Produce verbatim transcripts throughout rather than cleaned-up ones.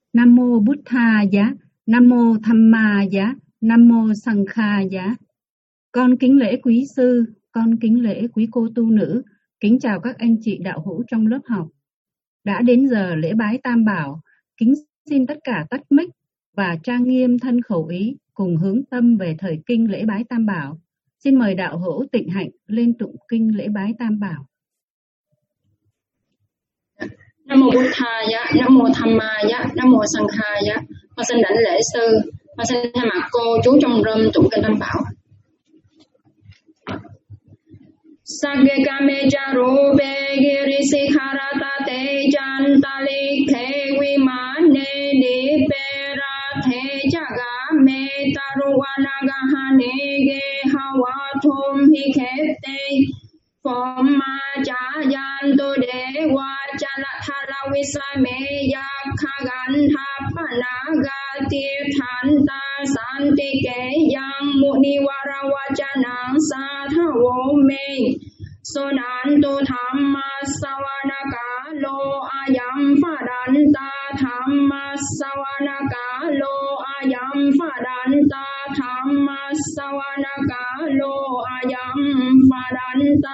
Nam mô Buddhaya, Nam mô Dhammaya, Nam mô Sanghaya. Con kính lễ quý sư, con kính lễ quý cô tu nữ, kính chào các anh chị đạo hữu trong lớp học. Đã đến giờ lễ bái Tam Bảo, kính xin tất cả tắt mic và trang nghiêm thân khẩu ý cùng hướng tâm về thời kinh lễ bái Tam Bảo. Xin mời đạo hữu Tịnh Hạnh lên tụng kinh lễ bái Tam Bảo. Nam mô Buddhaya, Nam mô Dhammaya, Nam mô Sanghaya. Con xin đảnh lễ sư, con xin thay mặt cô chú trong râm tụng kinh Tam Bảo. Sagge kame charupe girisikharata te chantali khe vimane dipera the chaga me taruvanagahane ge hawathum hi khete phom ma cha yan tu de wa chala thala visai me yakha gan thapanaga tir than ta santi ke yang muniwara wachanang sathawo me sonantu thamma savanaka lo ayam padanta thamma savanaka lo ayam padanta thamma savanaka lo ayam padanta.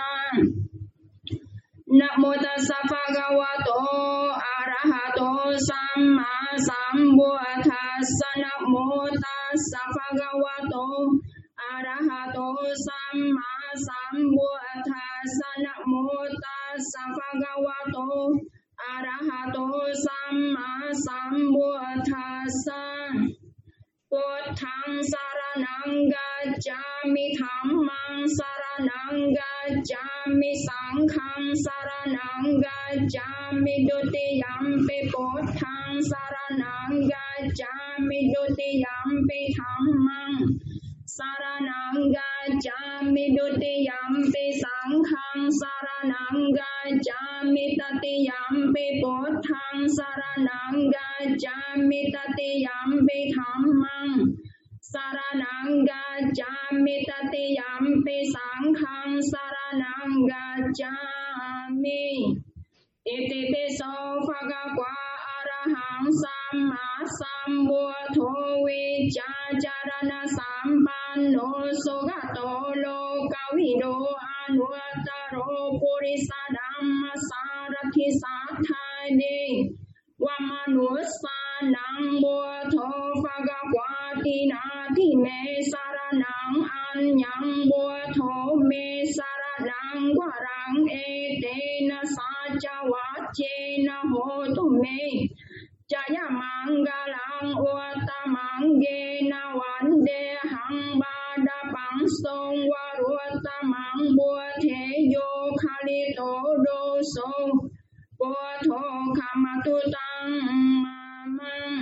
Namo tassa bhagavato arahato samma sambuddhassa. Namo tassa bhagavato arahato samma sambuddhassa. Namo tassa bhagavato arahato samma sambuddhassa. Buddhaṃ saranang gacchāmi, Dhammāṃ saranang gacchāmi, Saṅghāṃ saranang gacchāmi, Dutiyampi Buddhaṃ saranang gacchāmi, Dutiyampi Dhammāṃ saranang gacchāmi, Dutiyampi Saṅghāṃ saranang gacchāmi, Tatiyampi Buddhaṃ saranang gacchāmi, Tatiyampi Dhammāṃ saranang gacchāmi, Tatiyampi Saṅghāṃ saranang gacchāmi. Iti piso bhagava arahang samma sambuddho vichācarana sampanno sugato lokavido anuttaro purisa dhamma sarathi sathāni vamanussānaṃ buddho bhagavati nāti me saranang anyang buddho me saranang varang etena saca vacchena hotu me jaya mangalang uttamang gena vandehang badapang song varuttamang buddheyo khalito doso buddho kamatutang mamang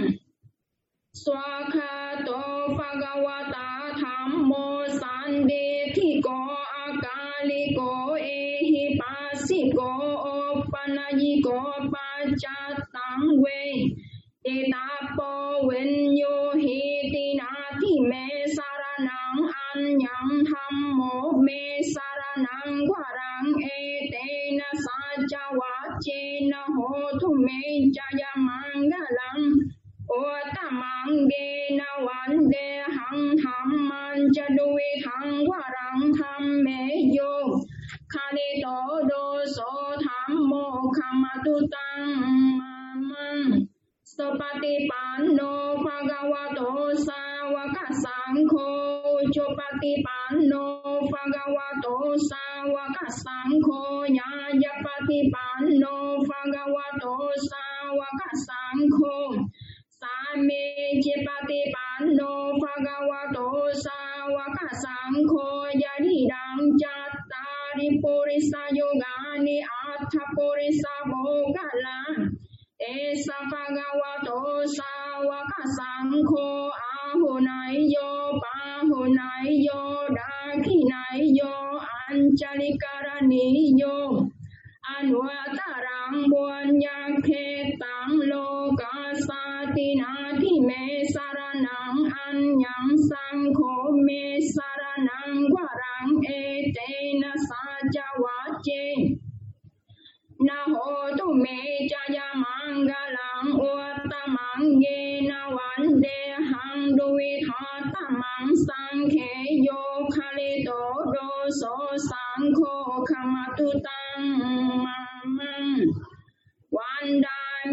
swakhato bhagavata dhammo sandithiko akaliko ehipasiko oppanayiko paccattang ve etapo vinyo hiti nati me saranang anyang dhammo me saranang varang etena saca vacchena hotu me jaya mangalam uttamang gena vandehang dhamman jaduvidhang varang dhammeyo khalito doso dhammo kamatutang mamang Sopatipanno bhagavato sāvaka saṅkho Chopatipanno bhagavato sāvaka saṅkho Nyājapatipanno bhagavato sāvaka saṅkho Sāme Jipatipanno bhagavato sāvaka saṅkho Yadidang cattari purisa yogani atha purisa bhogala Esa bhagavato sāvaka saṅkho ahunayyo pahunayo dakhinayyo anchalikaraniyo anuattarang bunyakhetang lokasatinati me saranang anyang saṅkho me saranang varang etena saca vacche na hotu me jaya mangalang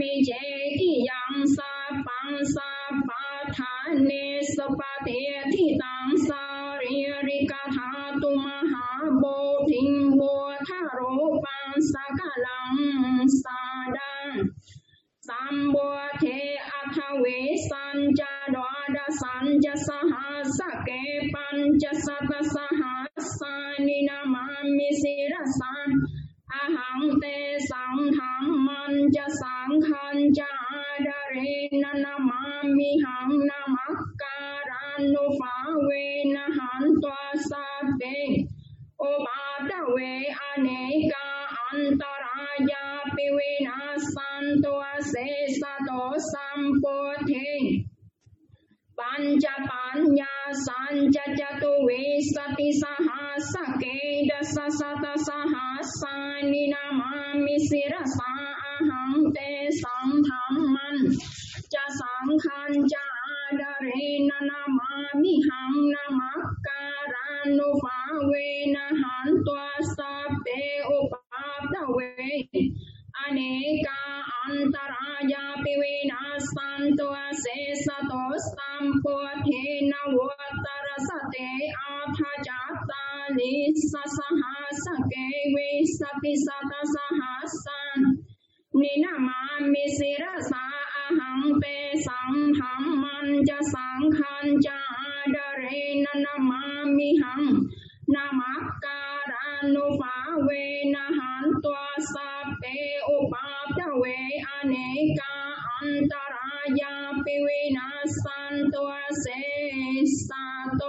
เจกิยังสาปังสาปะทานิสปะเตทิตังสาริริกธาตุมหาโบธิงโบธารูปังสกลังสาดังสัมโบเทอัทเวสัญจดวดสัญจสหัสเกปัญจสัตสหัสานินามามิสิรสังอหังเตสังธรรมันจะสังขันจะดาเรนนามามิหังนามักการานุภาเวนะหันตัวสัพเพโอปาตเวอเนกาอันตรายาปิเวนัสสันตัวเสสะโตสัมโพธิปัญจปัญญาสัญจจตุวิสติสหัสเกดัสสะตสหัสานินามามิสิรสาอหังเตสังธรรมันจะสังขันจะดาเรนนามามิหังนามักการานุภาเวนะหันตัวสัพเพอุปาทเวอเนกาอันตรายาปิเวนัสสันตัวเสสะโตสัมโพธินวัตรสเตอาทาจัตตาลิสสหัสเกวิสติสัตสหัสสันนินามามิสิรสาอหังเปสังธรรมันจะสังขันจะดาเรนนามามิหังนามักการานุภาเวนะหันตัวสัพเพอุปาทเวอเนกาอันตรายาปิเวนัสสันตัวเสสะโต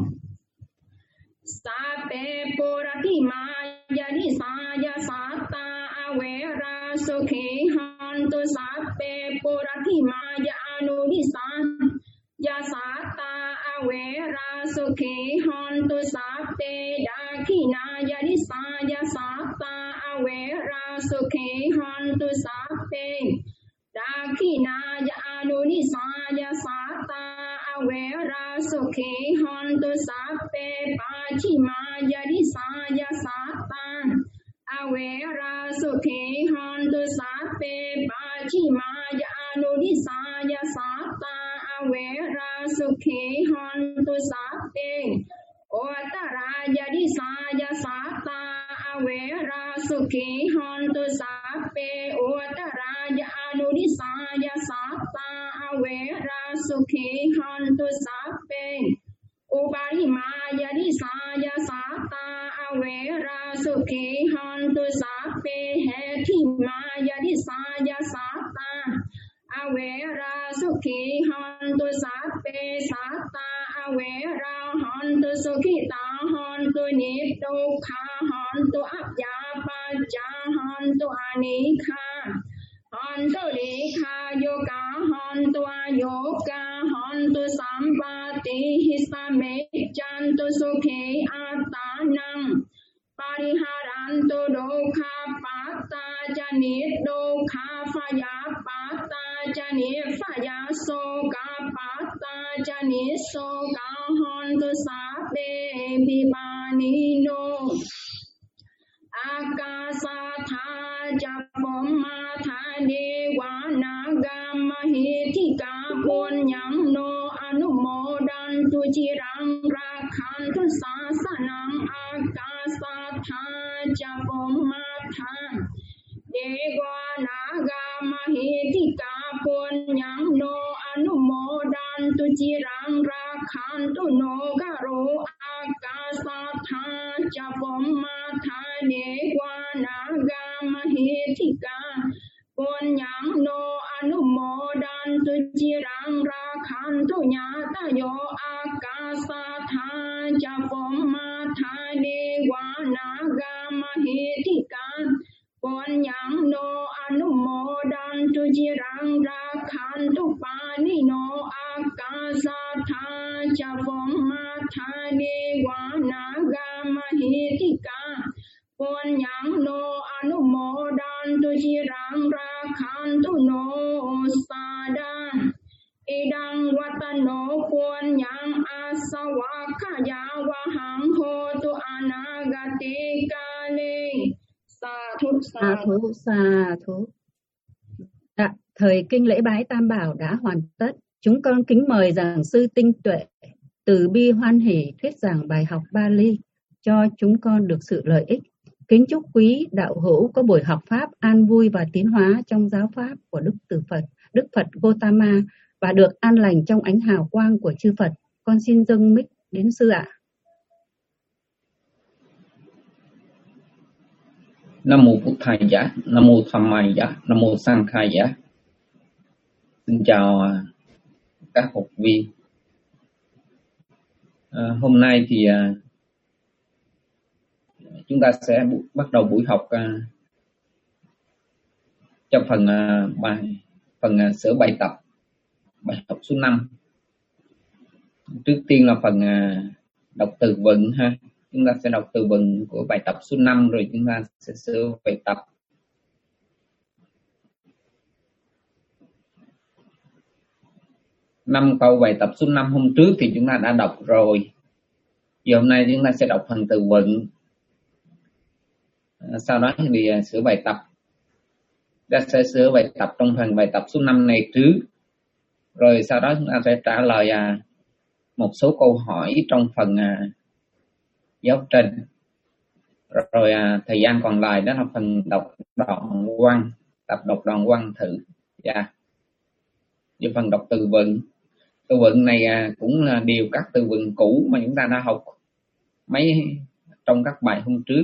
สัพเพปุรติมายานิสายาสัตตาอเวราสุขีหันตุสัพเพปุรติมายาอนุนิสันยาสัตตาอเวราสุขีหันตุสัพเพดาขินายานิสายาสัตตาอเวราสุขีหันตุสัพเพดาขินายาอนุนิสายาสัตตาอเวราสุขีหันตุสัพเพปาชิมายานิสายาสัตตาอเวราสุขีหันตุสัพเพปาชิมายาอนุนิสายาสัตตาอเวราสุขีหันตุสัพเพโอตรายานิสายาสัตตาอเวราสุขีหันตุสัพเพโอตรายาอนุนิสายาสัตตาอเวราสุขีหันตุสัพเพอุปาริมายานิสายาสัตตาอเวราสุขีหันตุสัพเพเหทิมายานิสายาสัตตาอเวราสุขีหันตุสัพเพสัตตาอเวราหันตุสุขิตาหันตุนิทุกขาหันตุอัปยาปัจจาหันตุอานิฆาหันตุลิขาโยกาหันตุอโยกาหันตุสัมปติหิสเมจันตุสุขีอัตตานังปาริหารันตุโดขาปัตตาจานิโดขาฟยาปัตตาจานิฟยาโสกาปัตตาจานิโสกาหันตุสัพเพปิปานิโนอากาสาธาจัปปมาธาเดวานากามหิทิกาปุญญังโนอนุโมดันตุจิรังราคันตุศาสนังอากาสาธาจัปปมาธาเดวานากามหิทิกาปุญญังโนอนุโมดันตุจิรังราคันตุโนกโรอากาสาธาจัปปมาธาเดวานากามหิทิกาปุญญังโนอนุโมดันตุจิรังราคันตุญาตโยอากาสาธาจัปปมาธาเดวานากามหิทิกาปุญญังโนอนุโมดันตุจิรังราคันตุปานิโนอากาสาธาจัปปมาธาเดวานากามหิทิกาปุญญังโนอนุโมดันตุจิรังราคันตุโนสาดาอิดังวัตโนปุญญังอาสวะขยาวหังโหตุอนา สาธุสาธุสาธุต Thời kinh lễ bái Tam Bảo đã hoàn tất, chúng con kính mời giảng sư tinh tuệ từ bi hoan hỷ thuyết giảng bài học Bali cho chúng con được sự lợi ích. Kính chúc quý đạo hữu có buổi học pháp an vui và tiến hóa trong giáo pháp của Đức Từ Phật, Đức Phật Gotama và được an lành trong ánh hào quang của chư Phật. Con xin dâng mic đến sư ạ. Nam mô Bụt Thầy Giá, Nam mô Tham Mai Giá, Nam mô Sang Khai Giá. Xin chào các học viên. À, hôm nay thì à, chúng ta sẽ bắt đầu buổi học à, cho phần à, bài phần à, sửa bài tập bài học số năm. Trước tiên là phần à, đọc từ vựng ha. Chúng ta sẽ đọc từ vựng của bài tập số năm rồi chúng ta sẽ sửa bài tập. Năm câu bài tập số năm hôm trước thì chúng ta đã đọc rồi. Giờ hôm nay chúng ta sẽ đọc phần từ vựng. Sau đó thì sửa bài tập. Ta sẽ sửa bài tập trong phần bài tập số năm này trước. Rồi sau đó chúng ta sẽ trả lời một số câu hỏi trong phần giáo trình. Rồi thời gian còn lại đó là phần đọc đoạn văn, tập đọc đoạn văn thử. Yeah. Về phần đọc từ vựng. Từ vựng này cũng là đều các từ vựng cũ mà chúng ta đã học mấy trong các bài hôm trước.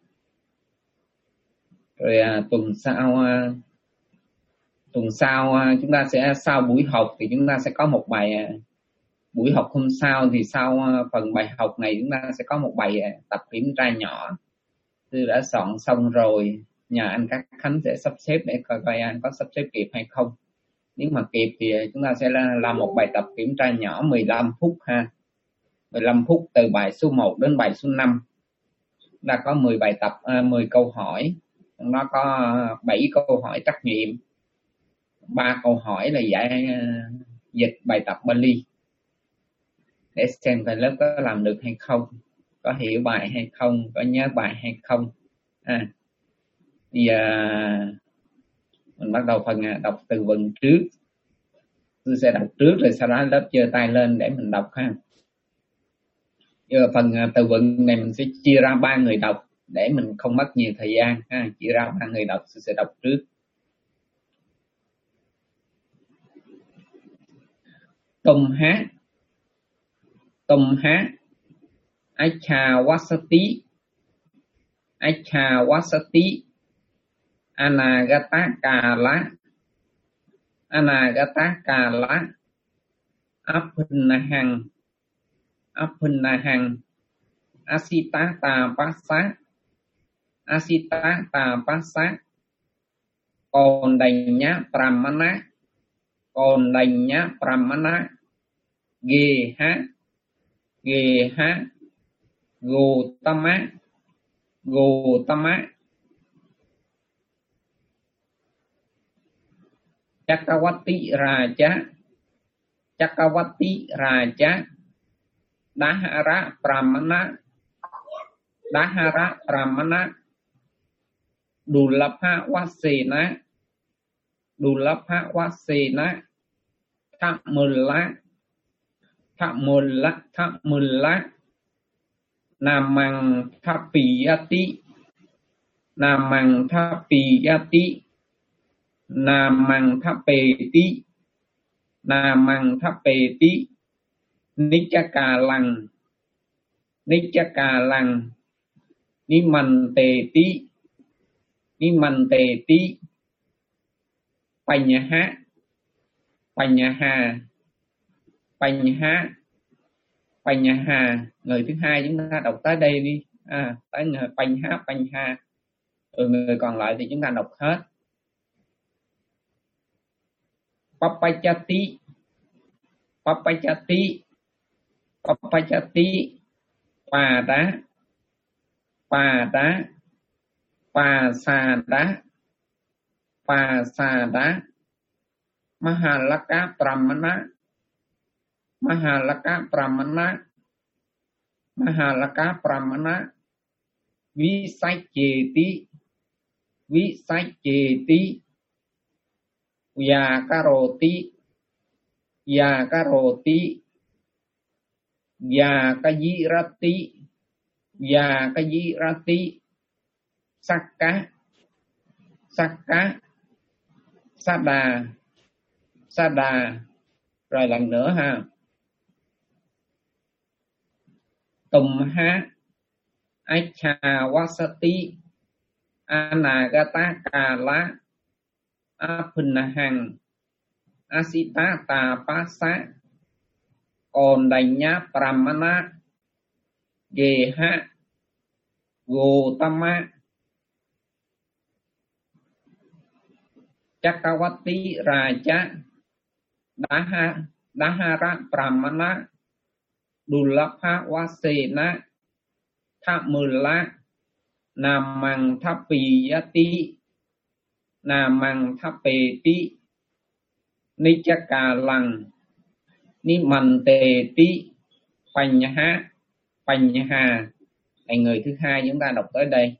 Rồi à, tuần sau à, tuần sau à, chúng ta sẽ sau buổi học thì chúng ta sẽ có một bài à, buổi học hôm sau thì sau à, phần bài học này chúng ta sẽ có một bài à, tập kiểm tra nhỏ. Tôi đã soạn xong rồi, nhờ anh Các Khánh sẽ sắp xếp để coi coi anh có sắp xếp kịp hay không. Nếu mà kịp thì chúng ta sẽ làm một bài tập kiểm tra nhỏ mười lăm phút ha. mười lăm phút từ bài số một đến bài số năm. Chúng ta có mười bài tập, à, mười câu hỏi. Nó có bảy câu hỏi trắc nghiệm. ba câu hỏi là giải uh, dịch bài tập Bali. Để xem thầy lớp có làm được hay không, có hiểu bài hay không, có nhớ bài hay không. À, thì uh, mình bắt đầu phần đọc từ vựng trước. Tôi sẽ đọc trước rồi sau đó lớp giơ tay lên để mình đọc ha. Giờ phần từ vựng này mình sẽ chia ra ba người đọc để mình không mất nhiều thời gian ha. Chia ra ba người đọc, tôi sẽ đọc trước. Tôm hát, tôm hát. Acha wasati, acha wasati. Anagata kala, anagata kala. Appunnahang, appunnahang. Asita ta passa, asita ta passa. Còn đành nhá pramana, còn đành nhá pramana. Ghê ha, ghê ha. Gotama, gotama. Chakawati Raja, Chakawati Raja. Dahara Pramana, Dahara Pramana. Dulapha Wasena, Dulapha Wasena. Thamula, Thamula, Thamula. Namang Thapiyati, Namang Thapiyati. Namang Thapeti, Namang Thapeti. Nichakalang, Nichakalang. Nimanteti, Nimanteti. Panyaha, Panyaha, Panyaha, Panyaha. Người thứ hai chúng ta đọc tới đây đi. À, tới người Panyaha, Panyaha. Rồi người còn lại thì chúng ta đọc hết. Papachati, Papachati, Papachati. Pada, Pada, Pasada, Pasada. Mahalaka Pramana, Mahalaka Pramana, Mahalaka Pramana. Visacheti, Visacheti. Vyakaroti, Vyakaroti, Vyakajirati, Vyakajirati, Sakka, Sakka, Sada, Sada. Rồi lần nữa ha. Tùm há, Acha Wasati, Anagata Kala, Apinahang, Asita Tapasa, Kondanya Pramana, Geha, Gotama, Chakawati Raja, Daha, Dahara Pramana, Dulapha Wasena, Thamula, Namang Thapiyati, Namang Thapeti, Nichakalang, Nimanteti, Panyaha, Panyaha. Là người thứ hai chúng ta đọc tới đây.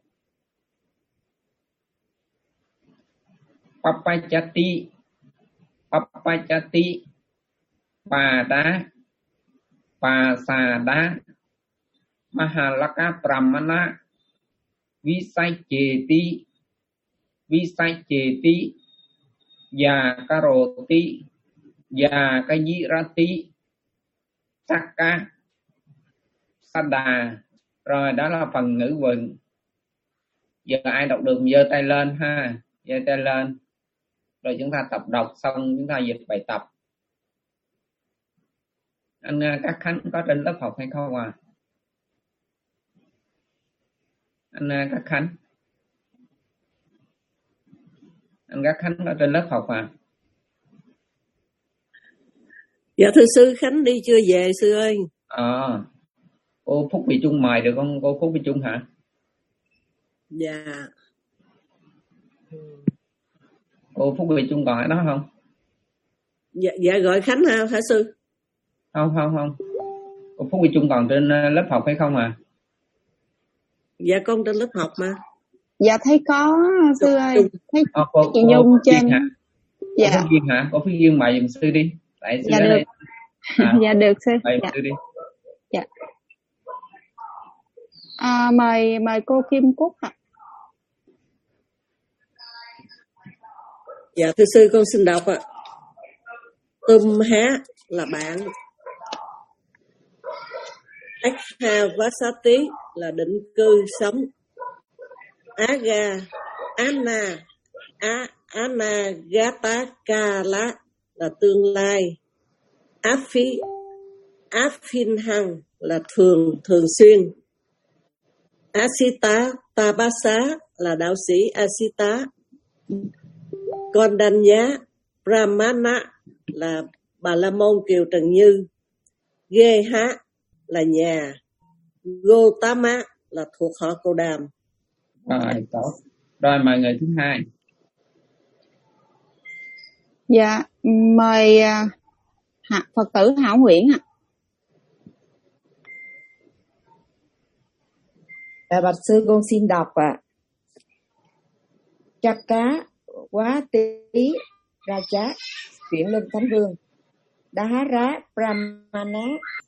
Papachati, Papachati, Pada, Pasada, Mahalaka Pramana, Visacheti, Visacheti, Vyakaroti, Vyakajirati, Sakka, Sada. Rồi đó là phần ngữ vựng. Giờ ai đọc được giơ tay lên ha, giơ tay lên. Rồi chúng ta tập đọc xong chúng ta dịch bài tập. Anh Cát Khánh có trên lớp học hay không à? Anh Cát Khánh. Anh Cát Khánh có trên lớp học à? Dạ thưa sư, Khánh đi chưa về sư ơi. Ờ. À, cô Phúc Bị Trung mời được không? Cô Phúc Bị Trung hả? Dạ. Cô Phúc Bị Trung còn ở đó không? Dạ, dạ gọi Khánh ha, hả sư? Không, không, không. Cô Phúc Bị Trung còn trên lớp học hay không à? Dạ con trên lớp học mà. Dạ thấy có sư ơi. Thấy à, cô, chị cô, Nhung cô trên. Hả? Dạ. Cô Phúc Duyên hả? Cô Phúc Duyên mời dùm sư đi. Tại sư dạ được. đây. À, dạ được sư. mời dạ. sư đi. Dạ. À, mời mời cô Kim Cúc ạ. Dạ thưa sư, con xin đọc ạ. Tum há là bạn, Akha Vasati là định cư sống, Aga Anna A Anagata Kala là tương lai, Afi Afinhang là thường thường xuyên, Asita Tabasa là đạo sĩ Asita, Kondanya Brahmana là Bà La Môn Kiều Trần Như, Geha là nhà, Gotama là thuộc họ Cô Đàm. Rồi, tốt. Rồi mời người thứ hai. Dạ, mời uh, Phật tử Hảo Nguyễn ạ. À, bạch sư con xin đọc ạ. À. Chắc cá quá tí ra chát chuyển lên Thánh Vương. Đá rá Brahmana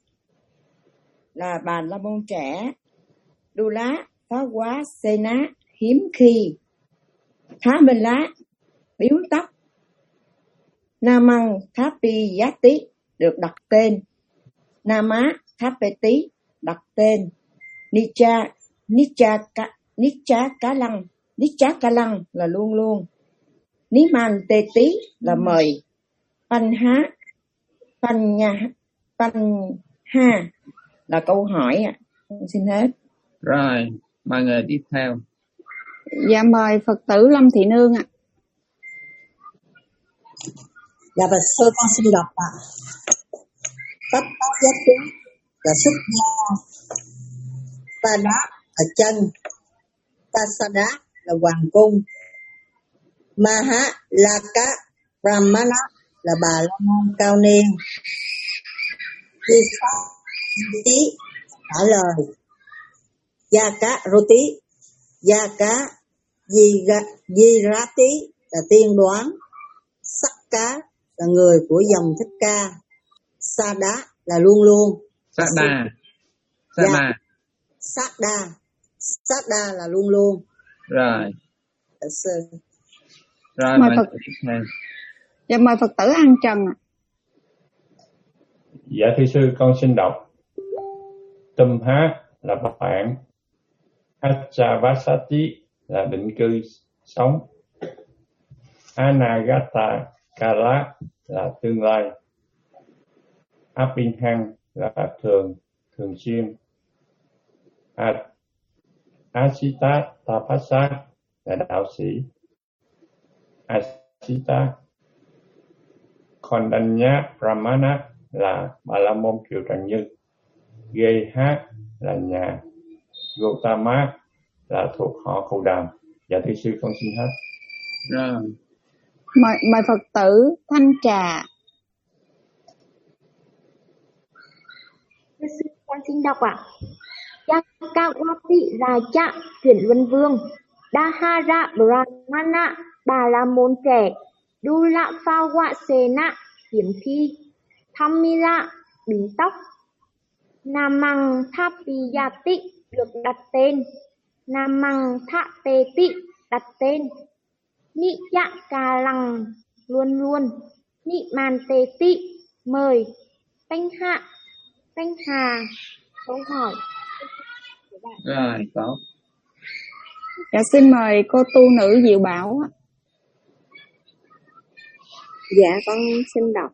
là bà La Môn trẻ. Đu lá phá quá Sena hiếm khi. Thá bên lá biếu tóc. Namang Thapi Yati được đặt tên. Nama Thapeti đặt tên. Nicha Nicha Ka Nicha Cá Lăng Nicha Cá Lăng là luôn luôn. Niman Tê Tí là mời. Panha Panya Panha là câu hỏi ạ. À. Xin hết. Rồi, mời người tiếp theo. Dạ mời Phật tử Lâm Thị Nương ạ. À. Dạ bạch sư con xin đọc ạ. À. Tất tất giác chú là xuất gia. Ta đá là chân. Ta sa đá là hoàng cung. Maha Laka Brahmana là bà La Môn cao niên. Tí trả lời. Gia cá roti, gia cá di ra tí là tiên đoán. Sắc Cá là người của dòng Thích Ca. Sada là luôn luôn. Sada. Dạ. Sada. Sada. Sada là luôn luôn. Rồi. Dạ sư. Rồi Mời mời Phật. người tiếp theo. Dạ mời Phật tử An Trần ạ. Dạ thưa sư, con xin đọc. Tum há là bạn, Achavasati là định cư sống, Anagata Kala là tương lai, Abinhang là thường, thường xuyên, Asita Tapasa là đạo sĩ, Asita Kondanya Brahmana là Bà La Môn Kiều Trần Như, Geha là nhà, Gotama là thuộc họ Cồ Đàm. Dạ thưa sư, con xin hết. Rồi. Mời, mời Phật tử Thanh Trà. Thưa sư, con xin đọc ạ. Chakawati Raja chuyển luân vương, Dahara Brahmana Bà La Môn trẻ, Dula Phawasena hiếm khi, Thamila bím tóc, Namang Thapiyati được đặt tên, Namang Thapeti đặt tên, Nitya Kalang luôn luôn, Nimanteti mời, Thanh Hạ Thanh Hà câu hỏi. Rồi, tốt. Dạ xin mời cô tu nữ Diệu Bảo ạ. Dạ con xin đọc.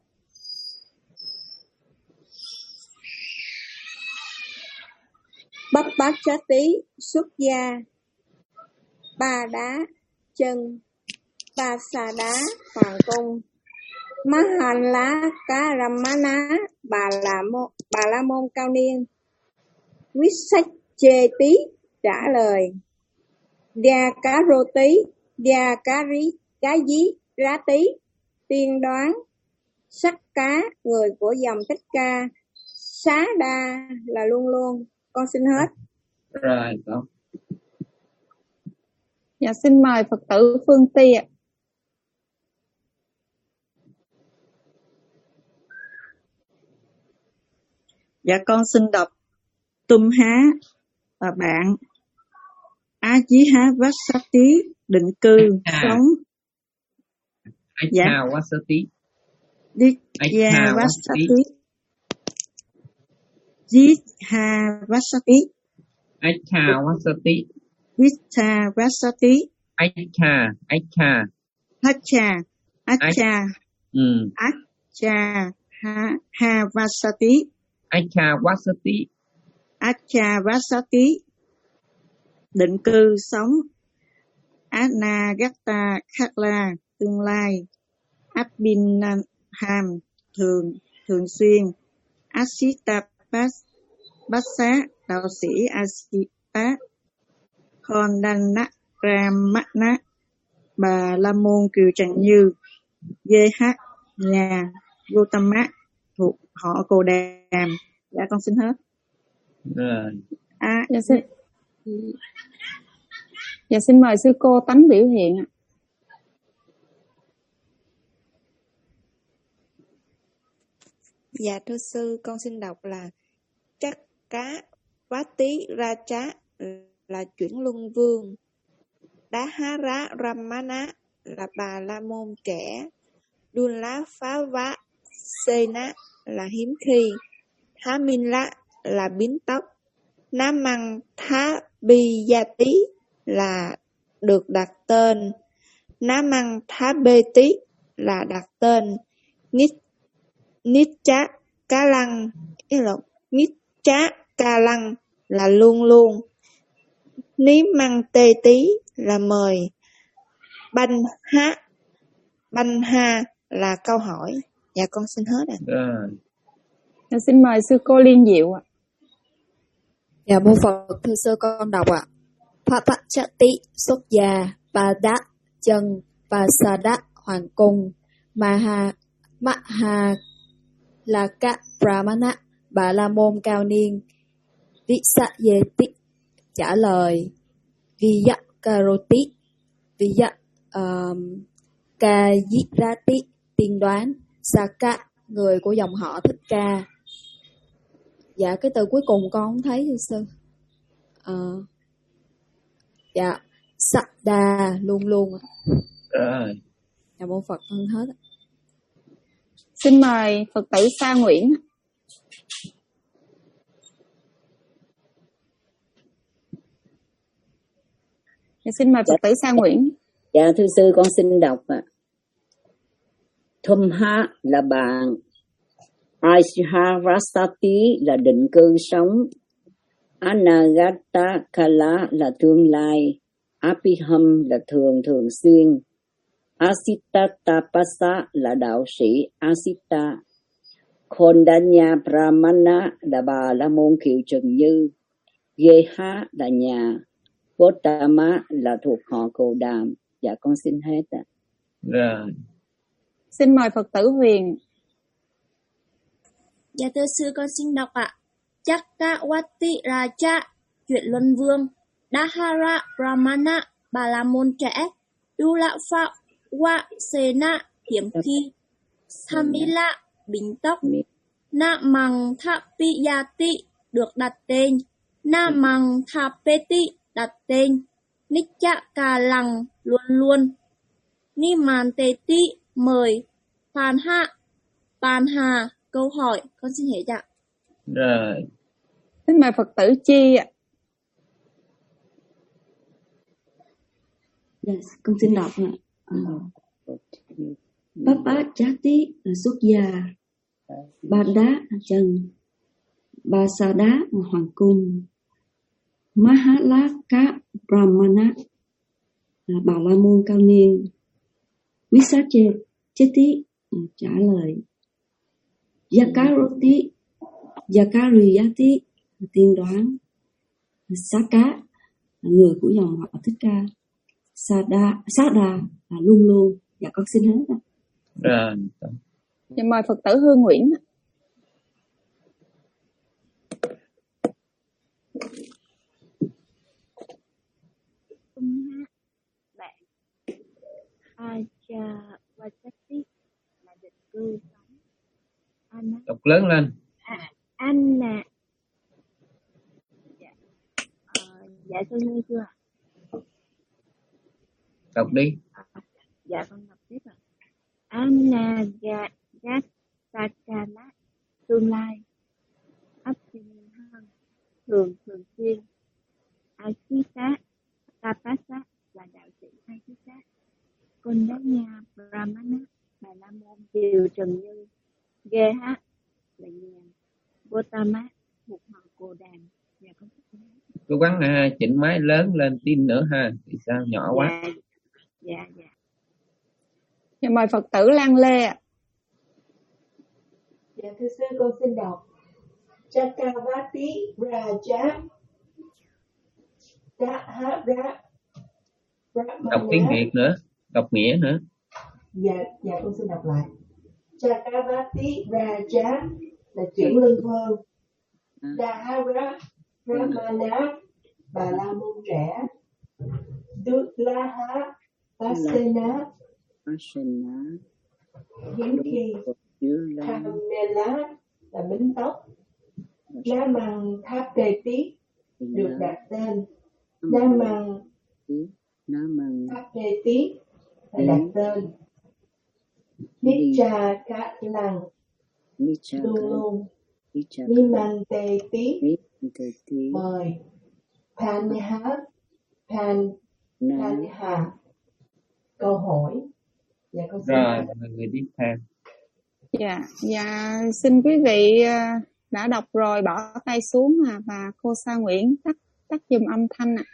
Bắp bát chá tí xuất gia, ba đá chân, ba xà đá hoàng cung, Mahala Cá Ramana bà la môn bà la môn cao niên, Quyết sách chê tí trả lời, Đa cá rô tí, Đa cá rí cá dí rá tí tiên đoán, Sắc cá người của dòng Thích Ca, Xá đa là luôn luôn. Con xin hết. Rồi, tốt. Dạ xin mời Phật tử Phương Ti ạ. Dạ con xin đọc. Tum há là bạn, A Chí há Vasati định cư sống. Dạ. Wasati. Ditya Vasati. Ditya Vasati. Acha Wasati. Ditya Vasati. Acha. Acha. Acha. Acha. Ừ. Acha ha ha Vasati. Acha Wasati. Acha Vasati định cư sống. Anagata Khatla tương lai. Abhinam thường thường xuyên. Asita Bassa đạo sĩ Asita. Kondana Ramana Bà La Môn Kiều Trần Như. Geha nhà Gotama thuộc họ Cồ Đàm. Dạ con xin hết. Rồi. À, dạ, xin, dạ xin mời sư cô Tánh biểu hiện ạ. Dạ thưa sư, con xin đọc là Chắc cá Vati Raja là chuyển luân vương, Dahara Ramana là Bà La Môn trẻ, Dula Phawasena là hiếm khi, Thamila là bím tóc, Namang Thabiyati là được đặt tên, Namang Thabeti là đặt tên, Nit Nitya Kalang Nitya Kalang là luôn luôn, Nimanteti là mời, Banh Ha Banh Ha là câu hỏi. Dạ con xin hết ạ. Rồi. Dạ, xin mời sư cô Liên Diệu ạ. Dạ mô Phật, thưa sư con đọc ạ. Papachati xuất gia, Bà Đá chân, Bà Sa Đá hoàng cung, Maha Maha là các Brahmana Bà La Môn cao niên, Visayeti trả lời, Viyakaroti Viyak um, Kajirati tiên đoán. Saka, người của dòng họ Thích Ca. Dạ, cái từ cuối cùng con không thấy thưa sư. Ờ, dạ, Sada, luôn luôn. Rồi. Dạ, mô Phật hơn hết. Xin mời Phật tử Sa Nguyễn. Dạ, xin mời Phật tử Sa Nguyễn. Dạ thưa sư, con xin đọc ạ. Thum ha là bạn, Aisharasati là định cư sống, Anagata Kala là tương lai, Apiham là thường thường xuyên, Asita Tapasa là đạo sĩ Asita, Kondanya Brahmana là bà la môn kiệu trần như, Geha là nhà, Gotama là thuộc họ Cồ Đàm. Dạ con xin hết ạ. Rồi. Xin mời Phật tử Huyền. Dạ thưa sư, con xin đọc ạ. Chakkawati Raja, chuyện Luân Vương, Dahara Brahmana, bà la môn trẻ, Dulapha Wa Sena, hiểm khi, Thamila, bình tóc, Na Mằng Thapiyati, được đặt tên, Na Mằng Thapeti, đặt tên, Nicha Cà Lằng, luôn luôn, Ni Màn Tê Ti, mời, Pàn Hạ, Pàn Hà, câu hỏi, con xin hết ạ. Rồi. Xin mời Phật tử Chi ạ. Yes, con xin đọc ạ. Papa Chati là xuất gia, Ba Đá là chân, Ba Sa Đá là hoàng cung, Mahalaka Brahmana là bà la môn cao niên, Visache Cheti trả lời, Yakaroti Yakariyati là tiên đoán, Saka là người của dòng họ Thích Ca, Sada Sada là luôn luôn. Dạ con xin hết ạ. Rồi. Dạ mời Phật tử Hương Nguyễn. Bạn Ajawachati là định cư sống. Anna. Đọc lớn lên. À, Anna. Dạ. À, dạ tôi nghe chưa? Đọc đi. À, dạ con đọc tiếp ạ. Anna Gat Sakala, tương lai. Apinhan, thường thường xuyên. Asita Tapasa là đạo sĩ Asita. Kondanya Brahmana, bà la môn kiều trần như. Geha là nhà. Gotama thuộc họ Cồ Đàm. Dạ con Cố gắng uh, chỉnh máy lớn lên tí nữa ha. Thì sao nhỏ quá. Dạ dạ. dạ. Dạ mời Phật tử Lan Lê ạ. Dạ thưa sư, con xin đọc. Chakkawati Raja Dahara Brahmana. Đọc tiếng Việt nữa, đọc nghĩa nữa. Dạ, dạ con xin đọc lại. Chakkawati Raja là chuyển lưng vương, Dahara Brahmana bà la môn trẻ, Dulaha Vasena hiếm khi, Kamela là bính tóc, Namang Thapeti được đặt tên, Namang Thapeti là đặt tên, Nicha Cát Lăng luôn luôn, Nimanteti mời, Panha Pan Panha câu hỏi. Dạ con xin rồi người tiếp theo. Dạ dạ xin quý vị đã đọc rồi bỏ tay xuống à, và cô Sa Nguyễn tắt tắt giùm âm thanh ạ. À.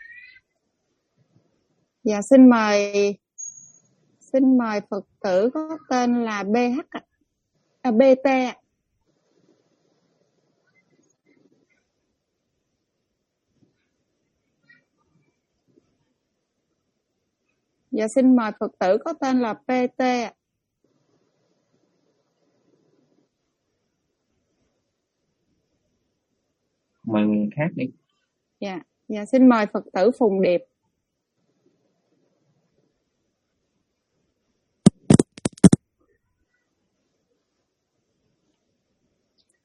Dạ xin mời xin mời Phật tử có tên là bê hát ạ. À, bê tê ạ. Dạ xin mời Phật tử có tên là pê tê ạ. Mời người khác đi. Dạ, dạ xin mời Phật tử Phùng Điệp.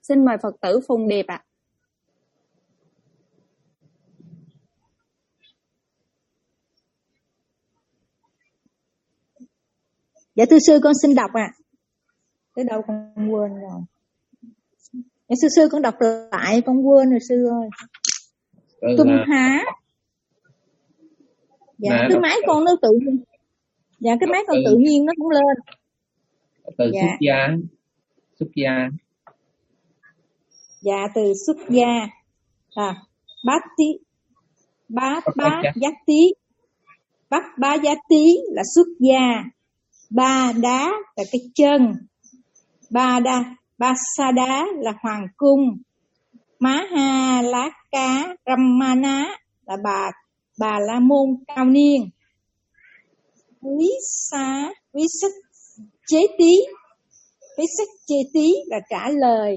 Xin mời Phật tử Phùng Điệp ạ. Dạ thưa sư, con xin đọc ạ. À. Tới đâu con quên rồi. Dạ sư sư con đọc lại, con quên rồi sư ơi. Ừ, Tum là... há. Dạ Nà, cái máy con nó tự nhiên. Dạ cái máy con từ... tự nhiên nó cũng lên. Từ dạ. Xuất gia. Xuất gia. Dạ từ xuất gia. À, bát tí. Bát bá giác tí. Bát bá giác tí là xuất gia. Ba đá là cái chân. Ba đa, ba sa đá là hoàng cung. Má ha lá cá Ramana là bà bà la môn cao niên. Quý xá quý sách chế tí. Quý sách chế tí là trả lời.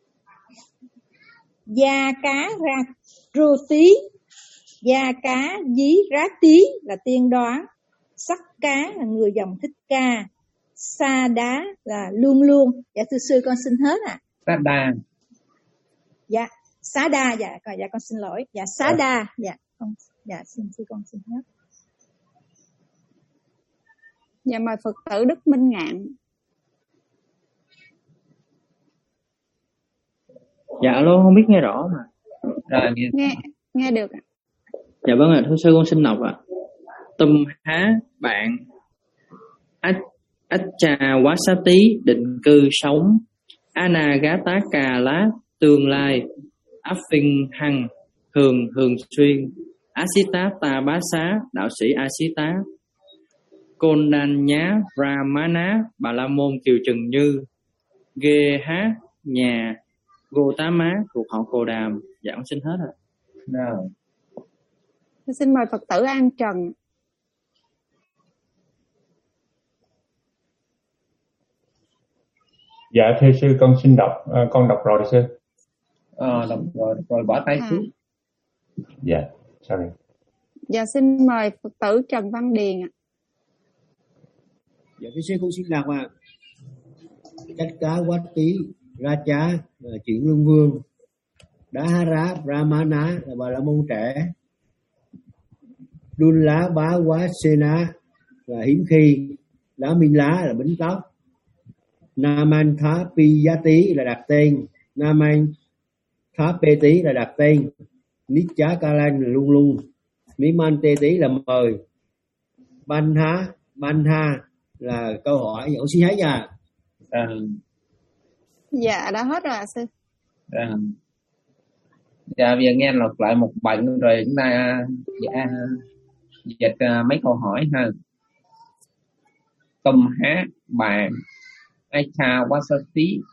Gia cá ra rô tí. Gia cá dí rá tí là tiên đoán. Sắc cá là người dòng Thích Ca. Sa đá là luôn luôn. Dạ thưa sư con xin hết ạ. À. Sa đa. Dạ, xá đa dạ, dạ con xin lỗi. Dạ xá à. đa dạ con dạ xin sư con xin hết. Dạ mời Phật tử Đức Minh Ngạn. Dạ alo, không biết nghe rõ mà. Rồi nghe nghe, nghe được ạ. Dạ vâng ạ, thưa sư con xin đọc ạ. Tum há bạn Achawasati định cư sống. Anagata lá tương lai. Affin hằng thường thường xuyên. Asita Tabasa đạo sĩ Asita. Kondanya Ramana Bà La Môn Kiều Trần Như. Ghê há nhà Gotama thuộc họ Cồ Đàm. Dạ con xin hết rồi. Nào. Xin mời Phật tử An Trần. Dạ thưa sư con xin đọc, à, con đọc rồi sư. Ờ, đọc rồi, rồi bỏ tay xuống. À. Dạ, sorry. Dạ xin mời Phật tử Trần Văn Điền ạ. Dạ thưa sư con xin đọc ạ. Cách cá quát tí, ra chá là chuyển lương vương. Đá há rá, Brahmana là Bà La Môn trẻ. Đun lá bá quá Sena là hiếm khi. Lá minh lá là bính tóc. Naman Thá Pi Giá Tí là đặt tên. Naman Thá Pê Tí là đặt tên. Nitya Kalan là luôn luôn. Niman Tê Tí là mời. Ban Há Ban Ha là câu hỏi. Dạ, xin hãy dạ. À. Dạ đã hết rồi sư. À. Dạ bây giờ nghe lặp lại một bệnh rồi chúng ta dạ, dịch uh, mấy câu hỏi ha. Tum há bạn Achawasati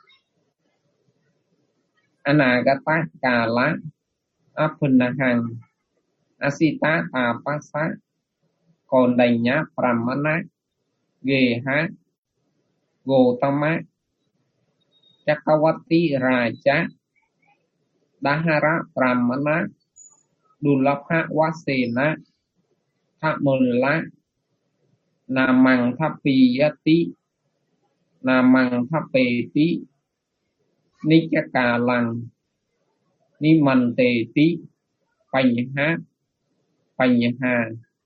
Anagata Kala Apunahang Asita Tapasa Kondanya Pramana Geha Gotama Chakawati Raja Dahara Pramana Dulapha Wasena Thamula Namang Thapiyati Namang Thapeti Nichakalang Nimanteti Panyaha Panyaha.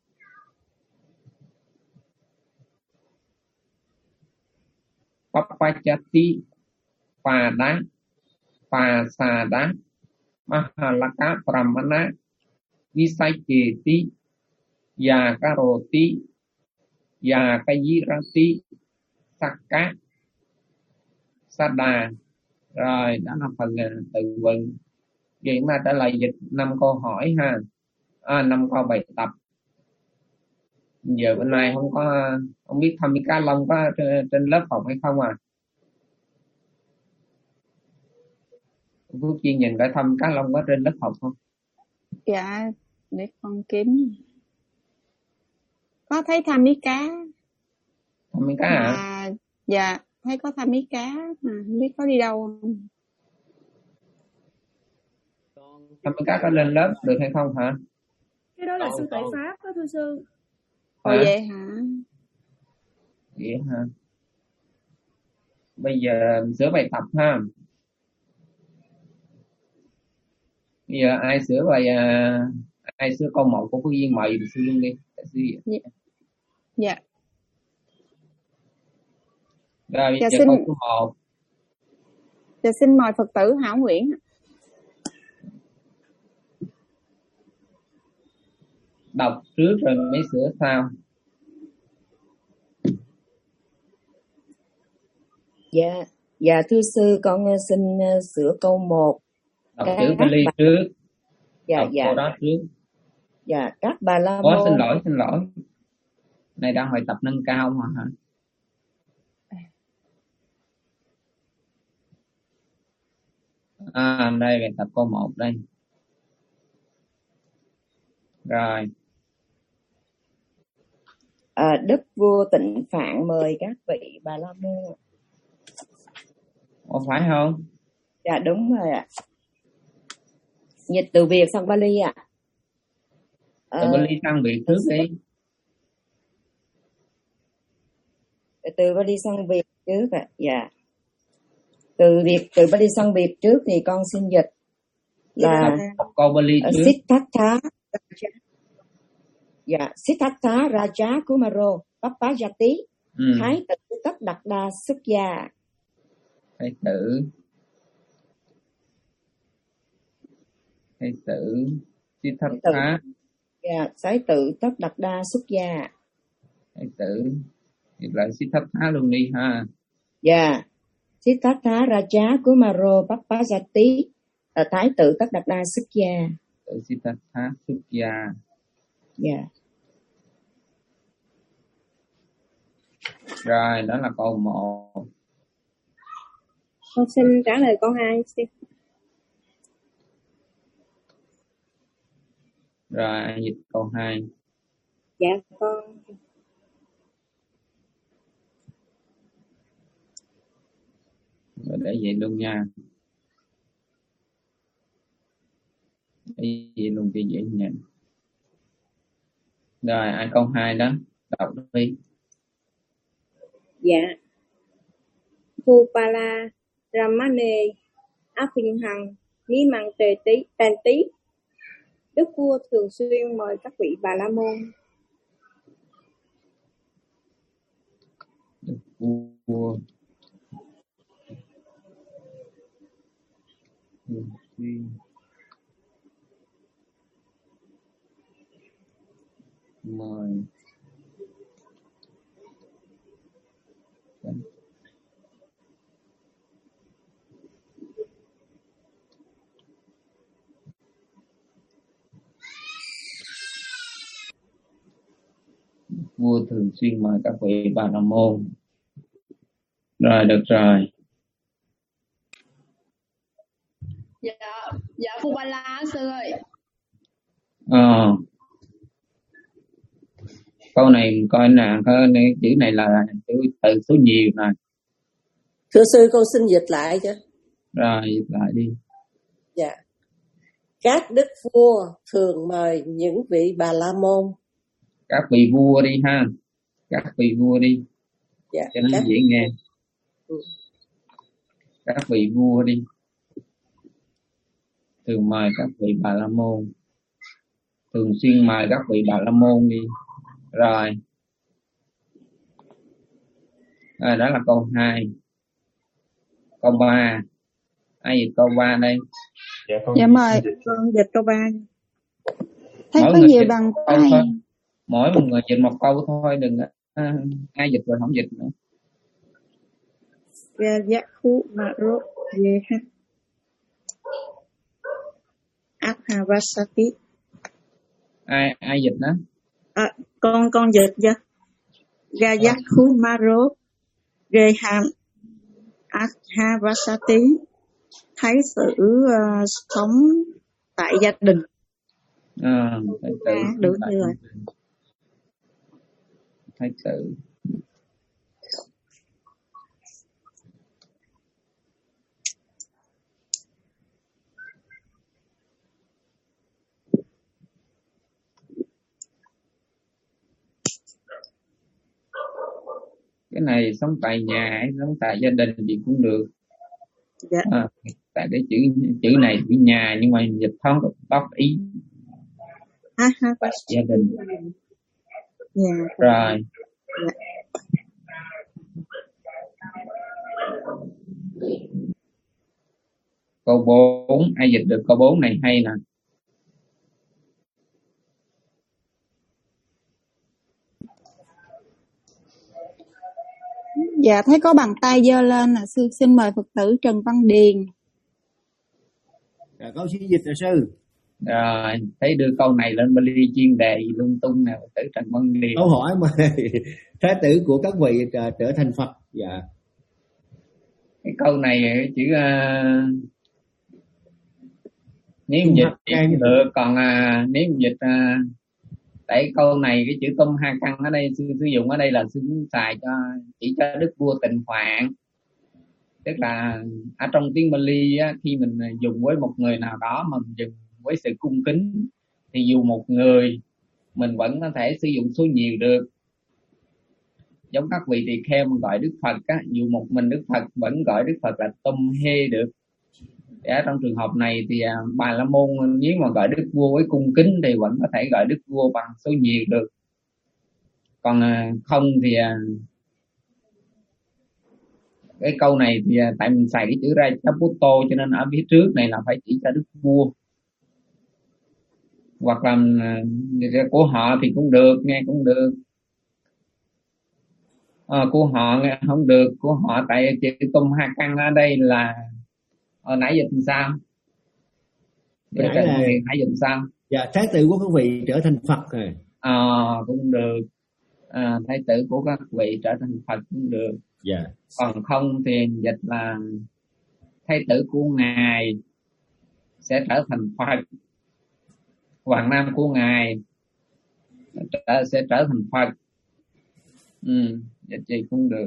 Papachati Pada Pasada Mahalaka Pramana Visaketi Yakaroti Yakayirati Sakka Sada. Rồi đó là phần từ vựng. Vậy chúng ta trả lời dịch năm câu hỏi ha, à, năm câu bài tập. Giờ bên này không có, không biết Thăm Cá Long có trên lớp học hay không à? Phước Chiên nhìn coi Thăm Cá Long có trên lớp học không? Dạ, để con kiếm. Có thấy Thăm Mí Cá. Thăm Mí Cá hả? À, dạ, thấy có Thăm Mí Cá mà không biết có đi đâu không. Thăm Mí Cá có lên lớp được hay không hả? Cái đó là sư Tuệ Pháp đó thưa sư. Ồ à? Vậy hả? Vậy hả? Bây giờ sửa bài tập ha. Bây giờ ai sửa bài à, ai sửa câu một của Phước Duyên mời sư luôn đi. Sư... Dạ. Dạ. Rồi bây Dạ, giờ xin... câu số một. Dạ, xin mời Phật tử Hảo Nguyễn. Đọc trước rồi mới sửa sau. Dạ, dạ thưa sư, con xin sửa câu một. Đọc chữ Pali trước. Dạ, Đọc dạ. câu đó trước. Dạ, các bà la Ủa, môn. xin lỗi, xin lỗi. Này đang hội tập nâng cao mà hả? À, đây bài tập câu một đây. Rồi. À, Đức vua Tịnh Phạn mời các vị bà la môn. Ủa, phải không? Dạ đúng rồi ạ. Dịch từ Việt sang Bali ạ. À. Từ Bali sang Việt trước đi. Từ Bali sang Việt trước ạ. Dạ. Từ Việt từ Bali sang Việt trước thì con xin dịch là câu Bali trước. Siddhartha. Dạ, Siddhartha Raja Kumaro Pappajati, ừ. Thái tử Tất Đạt Đa xuất gia. Thái tử Thái tử Siddhartha. Dạ, Thái tử Tất Đạt Đa xuất gia. Thái tử thì lại Siddhartha luôn đi ha. Dạ, Siddhartha Raja Kumaro Pappajati, Thái tử Tất Đạt Đa xuất gia. Tự Siddhartha xuất gia. Dạ. Yeah. Rồi, đó là câu một. Con xin trả lời câu hai. Rồi, dịch câu hai. Dạ, con. Rồi để vậy luôn nha. Để vậy luôn cho dễ nhận. Rồi, ai câu hai đó, đọc đi. Dạ. Phupala Ramane Apinhang Ni Mang Tề Tí Tàn Tí. Đức vua thường xuyên mời các vị Bà La Môn. Đức vua thường xuyên mời vua thường xuyên mời các vị Bà La Môn. Rồi, được rồi. Dạ, dạ Phupala sư ơi. Ờ. Câu này coi nè, chữ này là chữ từ số nhiều nè. Thưa sư, con xin dịch lại chứ. Rồi, dịch lại đi. Dạ. Các đức vua thường mời những vị Bà La Môn. Các vị vua đi ha. Các vị vua đi. Dạ. Cho nó các... dễ nghe. Ừ. Các vị vua đi. Thường mời các vị Bà La Môn. Thường xuyên mời các vị Bà La Môn đi. Rồi. À, đó là câu hai. Câu ba. Ai dịch câu ba đây? Dạ, dạ mời con dịch câu ba. Thấy mỗi có gì bằng câu thôi. Mỗi một người dịch một câu thôi, đừng à, ai dịch rồi không dịch nữa. Yaku Maro Yeha Akhavasati. Ai ai dịch đó? À, con con dịch chưa? Gayaku Maro Gehan Akhavasati, thái tử uh, sống tại gia đình. À, thái tử à, được rồi. Thái tử. Cái này sống tại nhà hay sống tại gia đình gì cũng được. Dạ. À, tại cái chữ chữ này chữ nhà nhưng mà dịch thoáng tóc ý Ha ha gia đình. Dạ. Rồi. Dạ. Câu bốn, ai dịch được câu bốn này hay nè. Dạ thấy có bàn tay giơ lên là sư, xin mời Phật tử Trần Văn Điền. Dạ, câu xin dịch là sư. Rồi, thấy đưa câu này lên Bali chuyên đề lung tung nào, Phật tử Trần Văn Điền. Câu hỏi mà thái tử của các vị trở thành Phật. Dạ. Cái câu này chữ uh, nếu dịch thì được, còn uh, nếu dịch uh, tại câu này cái chữ tum ha căn ở đây sư sử dụng ở đây là sư muốn xài cho chỉ cho đức vua Tịnh Hoạn, tức là ở trong tiếng Bali á, khi mình dùng với một người nào đó mà mình dùng với sự cung kính thì dù một người mình vẫn có thể sử dụng số nhiều được, giống các vị tỳ kheo mà gọi Đức Phật á, dù một mình Đức Phật vẫn gọi Đức Phật là Tum Hê được. Ở trong trường hợp này thì Bà La Môn nếu mà gọi Đức Vua với cung kính thì vẫn có thể gọi Đức Vua bằng số nhiều được, còn không thì cái câu này thì tại mình xài cái chữ Rajaputo cho nên ở phía trước này là phải chỉ cho Đức Vua, hoặc là của họ thì cũng được, nghe cũng được. À, của họ nghe không được, của họ tại chữ Tum Ha Căn ở đây là hồi nãy dịch làm sao? Nãy là nãy dịch làm sao? Dạ, thái tử của các vị trở thành Phật rồi. À, cũng được. À, thái tử của các vị trở thành Phật cũng được. Dạ. Còn không thì dịch là thái tử của ngài sẽ trở thành Phật, hoàng nam của ngài sẽ trở thành Phật. Ừ, dịch gì cũng được.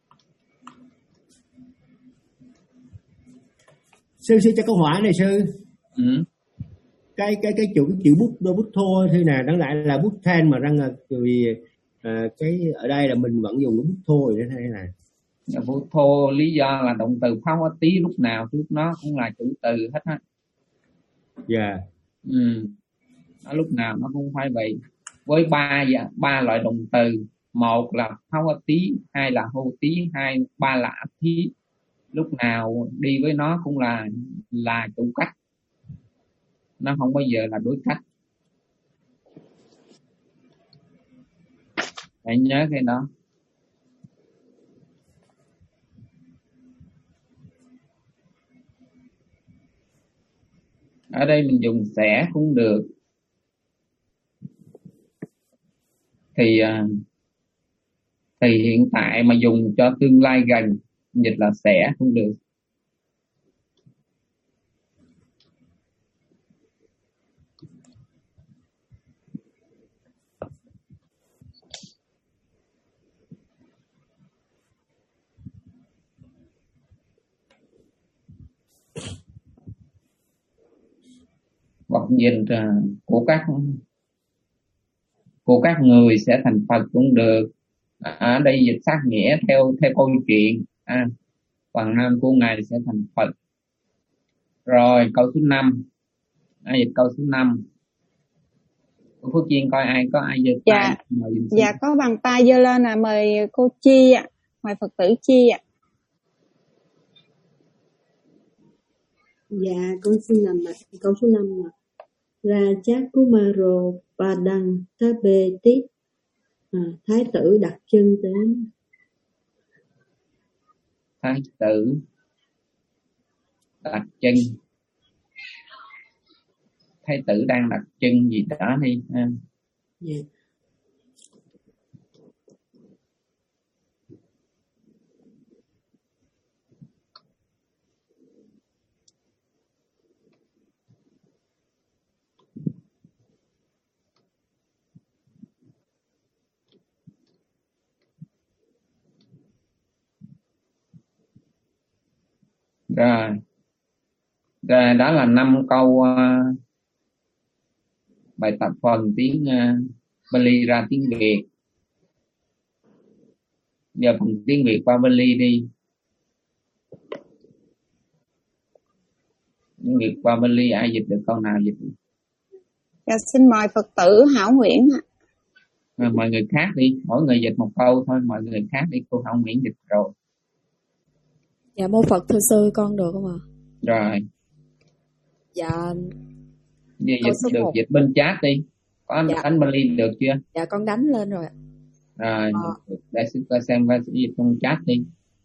Sư sư cho câu hỏi này sư. Ừ. Cái cái cái chữ chữ bút đôi bút thô thế nào nó lại là bút than mà răng vì à, cái ở đây là mình vẫn dùng bút thô vậy hay là dạ, bút thô lý do là động từ phá hóa tí lúc nào trước nó cũng là chủ từ hết á. Dạ. Yeah. Ừ. Nó lúc nào nó cũng phải vậy. Với ba ba loại động từ, một là phá hóa tí, hai là hô tí, hai ba là áp thí, lúc nào đi với nó cũng là là chủ cách, nó không bao giờ là đối cách. Hãy nhớ cái đó. Ở đây mình dùng sẽ cũng được, thì thì hiện tại mà dùng cho tương lai gần dịch là sẽ cũng được. Hoặc dịch của các của các người sẽ thành Phật cũng được. Ở đây dịch sát nghĩa theo theo câu chuyện. À, hoàng nam của ngài sẽ thành Phật. Rồi câu số năm. À, dịch câu số năm. Cô Phước Chiên coi ai có ai giơ tay. Dạ, dạ có bàn tay giơ lên là mời cô Chi ạ, mời Phật tử Chi ạ. Dạ, con xin làm lại câu số năm ạ. Rajakumaro Padang Tapeti, à, thái tử đặt chân đến. Thái tử đặt chân. Thái tử đang đặt chân gì đó đi ha. Yeah. Rồi. Rồi đó là năm câu uh, bài tập phần tiếng uh, Bali ra tiếng Việt. Giờ phần tiếng Việt qua Bali đi. Những việc qua Bali ai dịch được câu nào dịch được? Dạ, xin mời Phật tử Hảo Nguyễn ạ. À, mọi người khác đi, mỗi người dịch một câu thôi, mọi người khác đi, cô Hảo Nguyễn dịch rồi. Dạ mô Phật thưa sư, con được không ạ? Rồi. Dạ. Giờ dịch được một. Dịch bên chat đi. Có dạ. Đánh Bali được chưa? Dạ con đánh lên rồi ạ. Rồi, à. Để sư coi xem và dịch trong chat đi.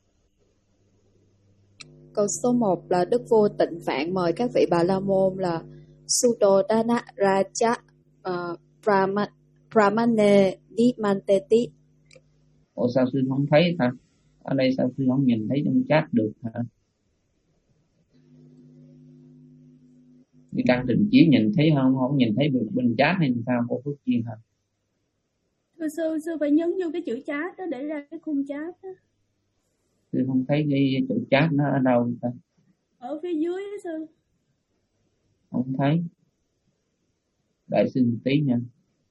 Câu số một là Đức Vua Tịnh Phạn mời các vị Bà La Môn là Suddodana Raja uh, Brahma, Brahmane Dimanteti. Ủa sao sư không thấy hả? Ở đây sao sư không nhìn thấy trong chat được hả? Đi đăng trình chiếu nhìn thấy không? Không nhìn thấy được bên chat hay sao cô Phước Chiên hả? Thưa sư, sư phải nhấn vô cái chữ chat đó để ra cái khung chat đó. Sư không thấy cái chữ chat nó ở đâu ta? Ở phía dưới đó sư. Không thấy. Đợi sư một tí nha.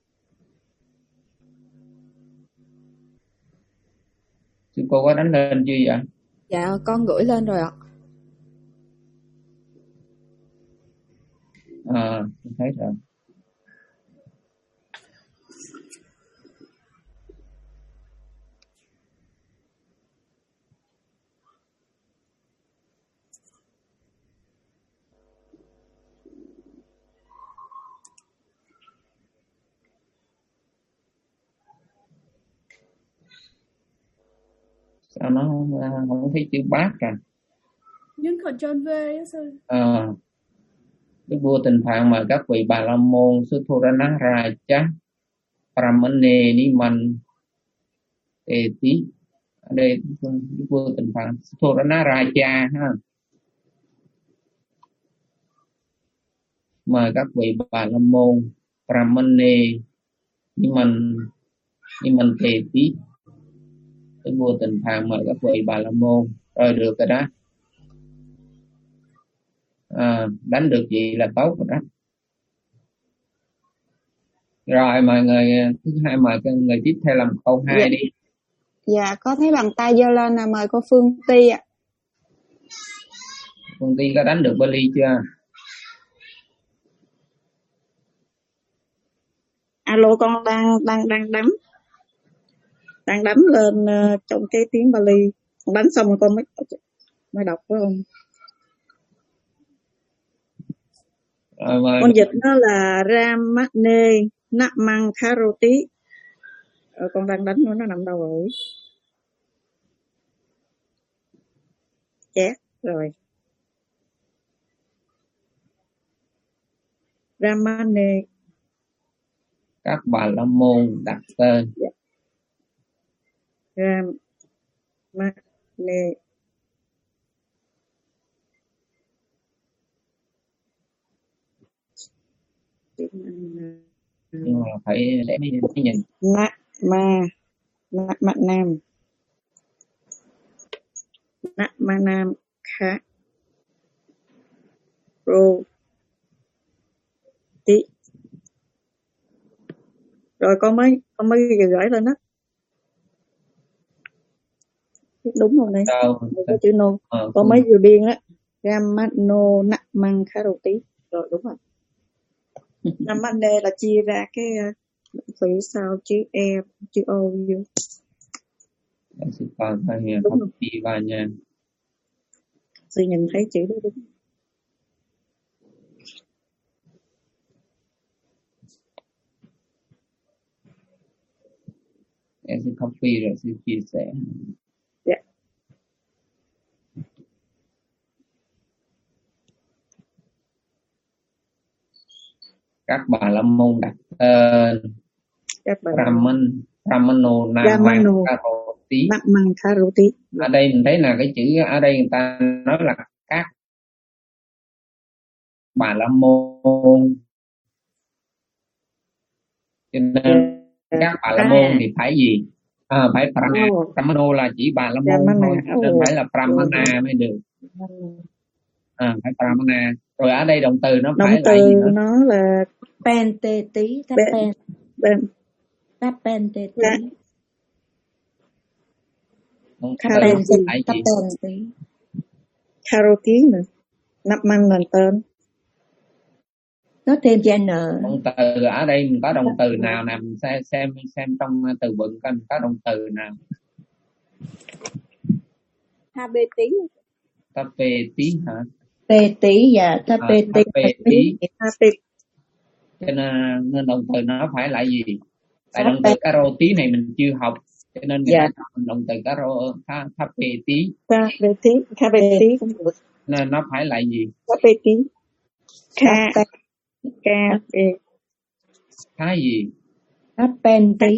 Sư cô có đánh lên chưa vậy? Dạ con gửi lên rồi ạ. À, tôi thấy rồi. Sao nó không, không thấy chữ bát cả? Nhấn Ctrl V á sư. À, Đức Vua Tịnh Phạn mời các vị Bà La Môn Suddodana Raja Brahmane Dimanteti. Ở đây Đức Vua Tịnh Phạn Suddodana Raja ha. Mời các vị Bà La Môn Brahmane Dimanteti. Đức Vua Tịnh Phạn mời các vị Bà La Môn. Rồi được rồi đó. À, đánh được gì là tốt rồi đó. Rồi mọi người thứ hai mời người tiếp theo làm câu hai dạ. đi. Dạ có thấy bàn tay giơ lên là mời cô Phương Ti ạ. Phương Ti có đánh được Bali chưa? Alo con đang đang đang đánh đang đánh lên uh, trong cái tiếng Bali, con đánh xong rồi con mới mới đọc phải không? Rồi, con dịch nó là Ramane Namang Kharoti. Rồi con đang đánh nó nó nằm đâu rồi? Chết rồi. Ramane. Các Bà La Môn đặt tên. Yeah. Ramane. Nhưng mà phải để mấy mới nhìn. Na ma na ma nam na ma nam kha ro tí. Rồi con mới con mới gửi lên đó. Đúng không đây? Có chữ nô. Ờ, con mới vừa biên á. Ramano Namang Kharoti. Rồi đúng rồi. Namane là chia ra cái phía sau chữ E, chữ O vô. Sư con phải học đi vào nha. Sư nhìn thấy chữ đó đúng. Em sẽ copy rồi sư chia sẻ. Dạ. Các Bà La Môn đặt tên Brahman Brahmano Namang Kharoti. Namang Kharoti. Ở đây mình thấy là cái chữ ở đây người ta nói là các Bà La Môn, cho nên yeah. Các Bà La Môn thì phải gì? À, phải Brahmano là chỉ Bà La Môn thôi, nên phải là Brahmana mới được. À, phải Brahmana. Rồi ở đây động từ nó động phải từ là gì nữa? Nó là Penteti, ben, ben. Tapenteti. Tapenteti. Kharoti nữa. Naman là tên. Có thêm chữ n. Động từ ở đây mình có động từ nào nè, mình xem xem xem trong từ vựng coi có động từ nào. Ha bê tí. Ta pê tí hả? Pê tí và ta pê tí. Pê tí. Cho nên, nên động từ nó phải là gì? Tại động từ caro tí này mình chưa học, cho nên người ta chọn động từ caro ta ta pê tí. Ta pê tí, ta pê tí cũng được. Nên nó phải là gì? Ta pê tí. Ca ca pê. Thá gì? Thá pen tí.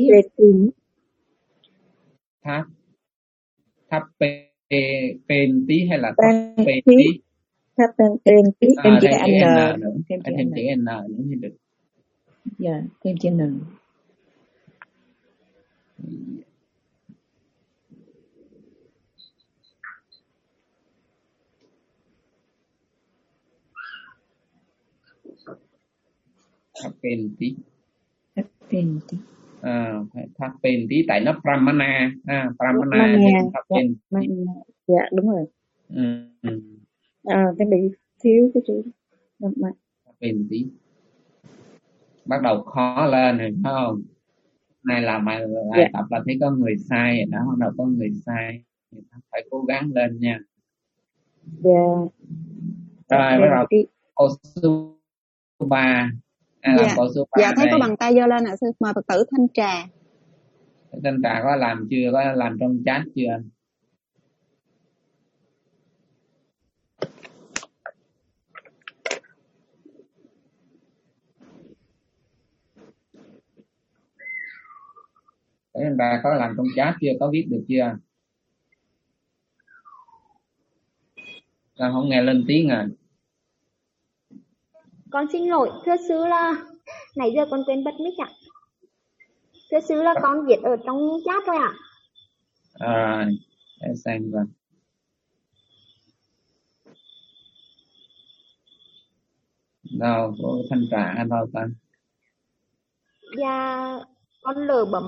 Thá thá pê pen tí hay là thá pê tí? Thá pen tí. Thêm chữ n nữa. Thêm chữ n nữa thì được. Dạ, thêm chữ n. Tháp pen tí. Tháp pen tí. À, tháp pen tí tại nó pramana, à, pramana tháp pen. Dạ đúng rồi. Ừ. À, cái bị thiếu cái chữ tháp pen tí. Bắt đầu khó lên rồi phải không? Này là mà lại yeah. tập là thấy có người sai rồi đó, bắt đầu có người sai, phải cố gắng lên nha. Dạ. Yeah. Rồi bắt đầu câu số ba. À, dạ, dạ thấy có bàn tay giơ lên ạ sư. Mời Phật tử Thanh Trà. Thanh Trà có làm chưa? Có làm trong chat chưa? Thanh Trà có làm trong chat chưa? Có viết được chưa? Sao không nghe lên tiếng à? Con xin lỗi, thưa sư là nãy giờ con quên bật mic ạ. Thưa sư là con viết ở trong chat thôi ạ. À, để xem coi. Đâu, có Thanh Trà hay đâu ta? Dạ, con lỡ bấm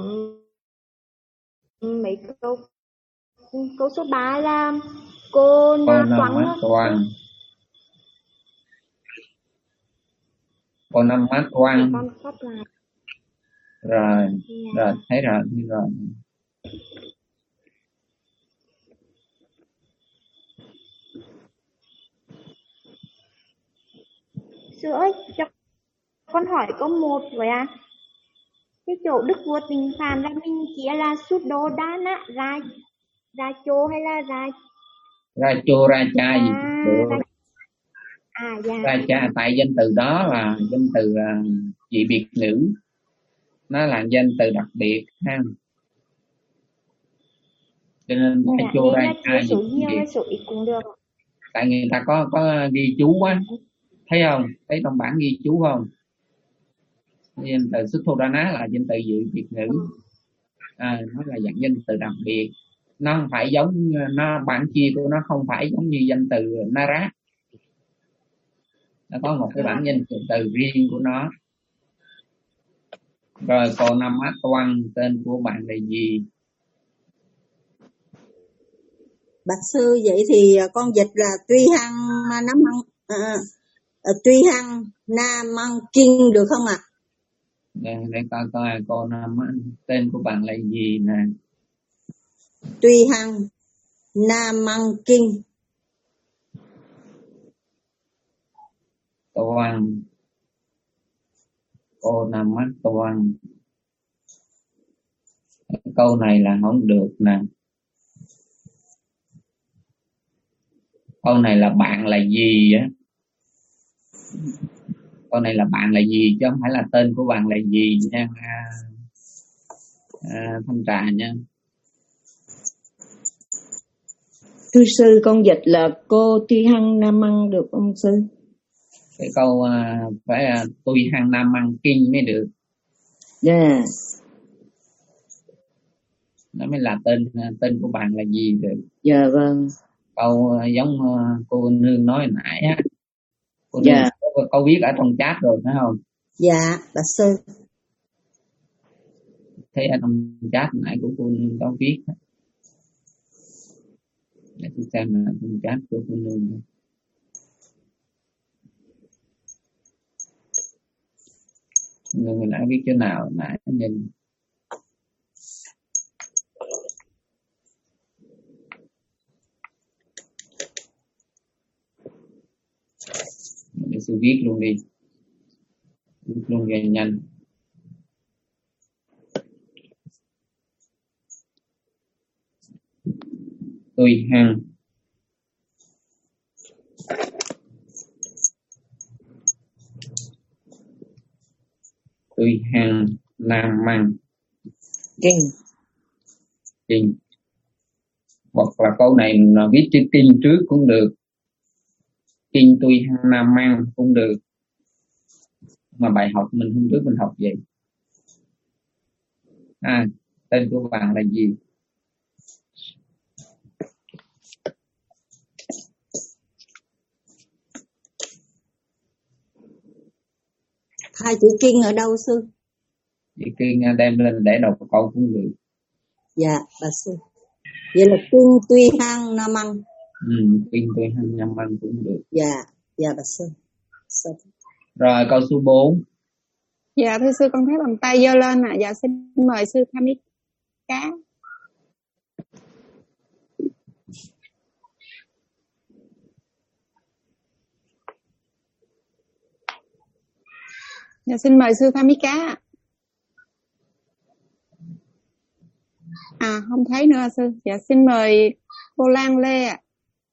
mấy câu. Câu số ba là cô Na Toán. Toán. Cô Nam Mát Toán. Rồi, yeah. Rồi, thấy rồi, thấy rồi. Sư ơi, cho con hỏi có một vậy à? Cái chỗ Đức Vua Tình Phạm là mình chia là Sút Đô Đá Nạ, Ra, Ra Chô hay là Ra... Ra Chô, Ra Cha gì? À, ra... À, dạ. Ra Cha, tại danh từ đó là danh từ uh, dị biệt ngữ. Nó là danh từ đặc biệt ha. Cho nên Ra Chô, Ra Cha gì cũng được. Tại người ta có có ghi chú á. Thấy không? Thấy trong bản ghi chú không? Danh từ Sutthodana là danh từ dị biệt ngữ. À, nó là dạng danh từ đặc biệt. Nó không phải giống, nó bản chia của nó không phải giống như danh từ Nara. Nó có một cái bản danh từ, từ riêng của nó. Rồi cô Nam Mát Toan, tên của bạn là gì? Bạch sư, vậy thì con dịch là Tuy Hăng Nam Măng à, Tuy Hăng Nam Măng Kinh được không ạ? À? Để, để coi coi cô Nam Mát, tên của bạn là gì nè? Tuy Hăng Nam Măng Kinh. Toan. Cô Nam Mát Toan. Câu này là không được nè. Câu này là bạn là gì á? Câu này là bạn là gì chứ không phải là tên của bạn là gì nha. À, à, Thanh Trà nha. Thưa sư, con dịch là cô Tuy Hăng Nam Măng được không sư? Cái câu uh, phải uh, Tuy Hăng Nam Măng Kinh mới được. Dạ. Yeah. Nó mới là tên uh, tên của bạn là gì được. Dạ yeah, vâng. Câu uh, giống uh, cô Nương nói nãy á. Cô Nương yeah. có, có viết ở trong chat rồi phải không? Dạ, bạch sư. Thấy ở trong chat nãy của cô Nương có viết. Để tôi xem là trong chat của cô Nương. người, người nãy viết chỗ nào nãy nhìn để sư viết luôn đi, viết luôn về nhanh. Tôi hăng tôi hăng nam mang kinh kinh, hoặc là câu này là viết chữ kinh trước cũng được, kinh tôi hăng nam mang cũng được, mà bài học mình hôm trước mình học vậy. À, tên của bạn là gì? hai chữ kinh ở đâu sư? Chữ kinh đem lên để đọc câu cũng được. Dạ bà sư. Vậy là kinh tuy hăng nam mang. Ừ, kinh tuy hăng nam mang cũng được. Dạ, dạ bà sư. sư. Rồi câu số bốn. Dạ thưa sư, con thấy bàn tay giơ lên ạ. À. Dạ xin mời sư tham ý cá. Dạ xin mời sư tham ý cá. À không thấy nữa sư. Dạ xin mời cô Lan Lê ạ.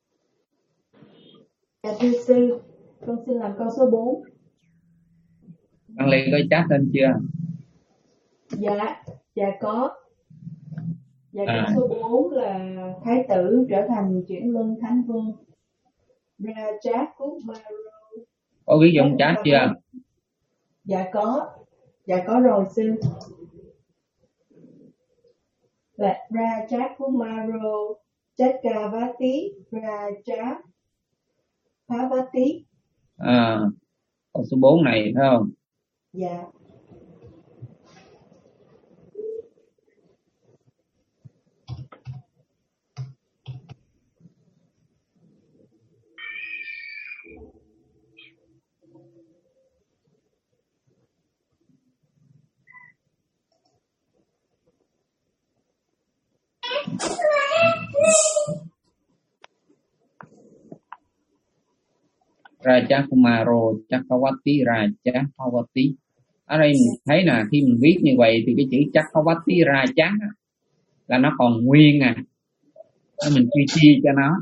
Dạ thưa sư, con xin làm câu số bốn. Lan Lê có chat lên chưa? Dạ, dạ có. Dạ à. câu số bốn là thái tử trở thành chuyển luân thánh vương. Raja Kumaro. Có biết trong chat chưa? Dạ có. Dạ có rồi sư. Là Raja Kumaro Chakravarti Raja Parvati. À, câu số bốn này phải không? Dạ. Raja Kumaro Chakravarti Raja Parvati. Ở đây mình thấy là khi mình viết như vậy thì cái chữ Chakravarti Raja là nó còn nguyên à, mình chia chia cho nó,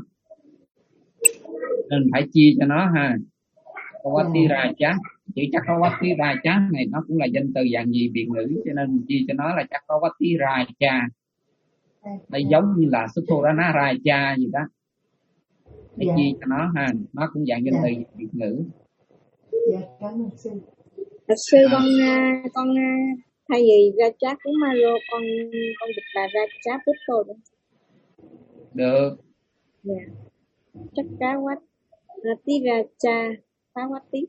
nên phải chia cho nó ha. Chakravarti Raja, chữ Chakravarti Raja này nó cũng là danh từ dạng gì Việt ngữ, cho nên mình chia cho nó là Chakravarti Raja. Đây giống như là Suthorana Raja gì đó, để yeah. chia cho nó ha, nó cũng dạng danh từ yeah. Việt ngữ. Dạ, cảm ơn sư. Thật sư con con thay vì ra chat của Maro, con con dịch là ra chat của tôi được. Được. Dạ. Chắc cá quát. Rati ra cha phá quát tí.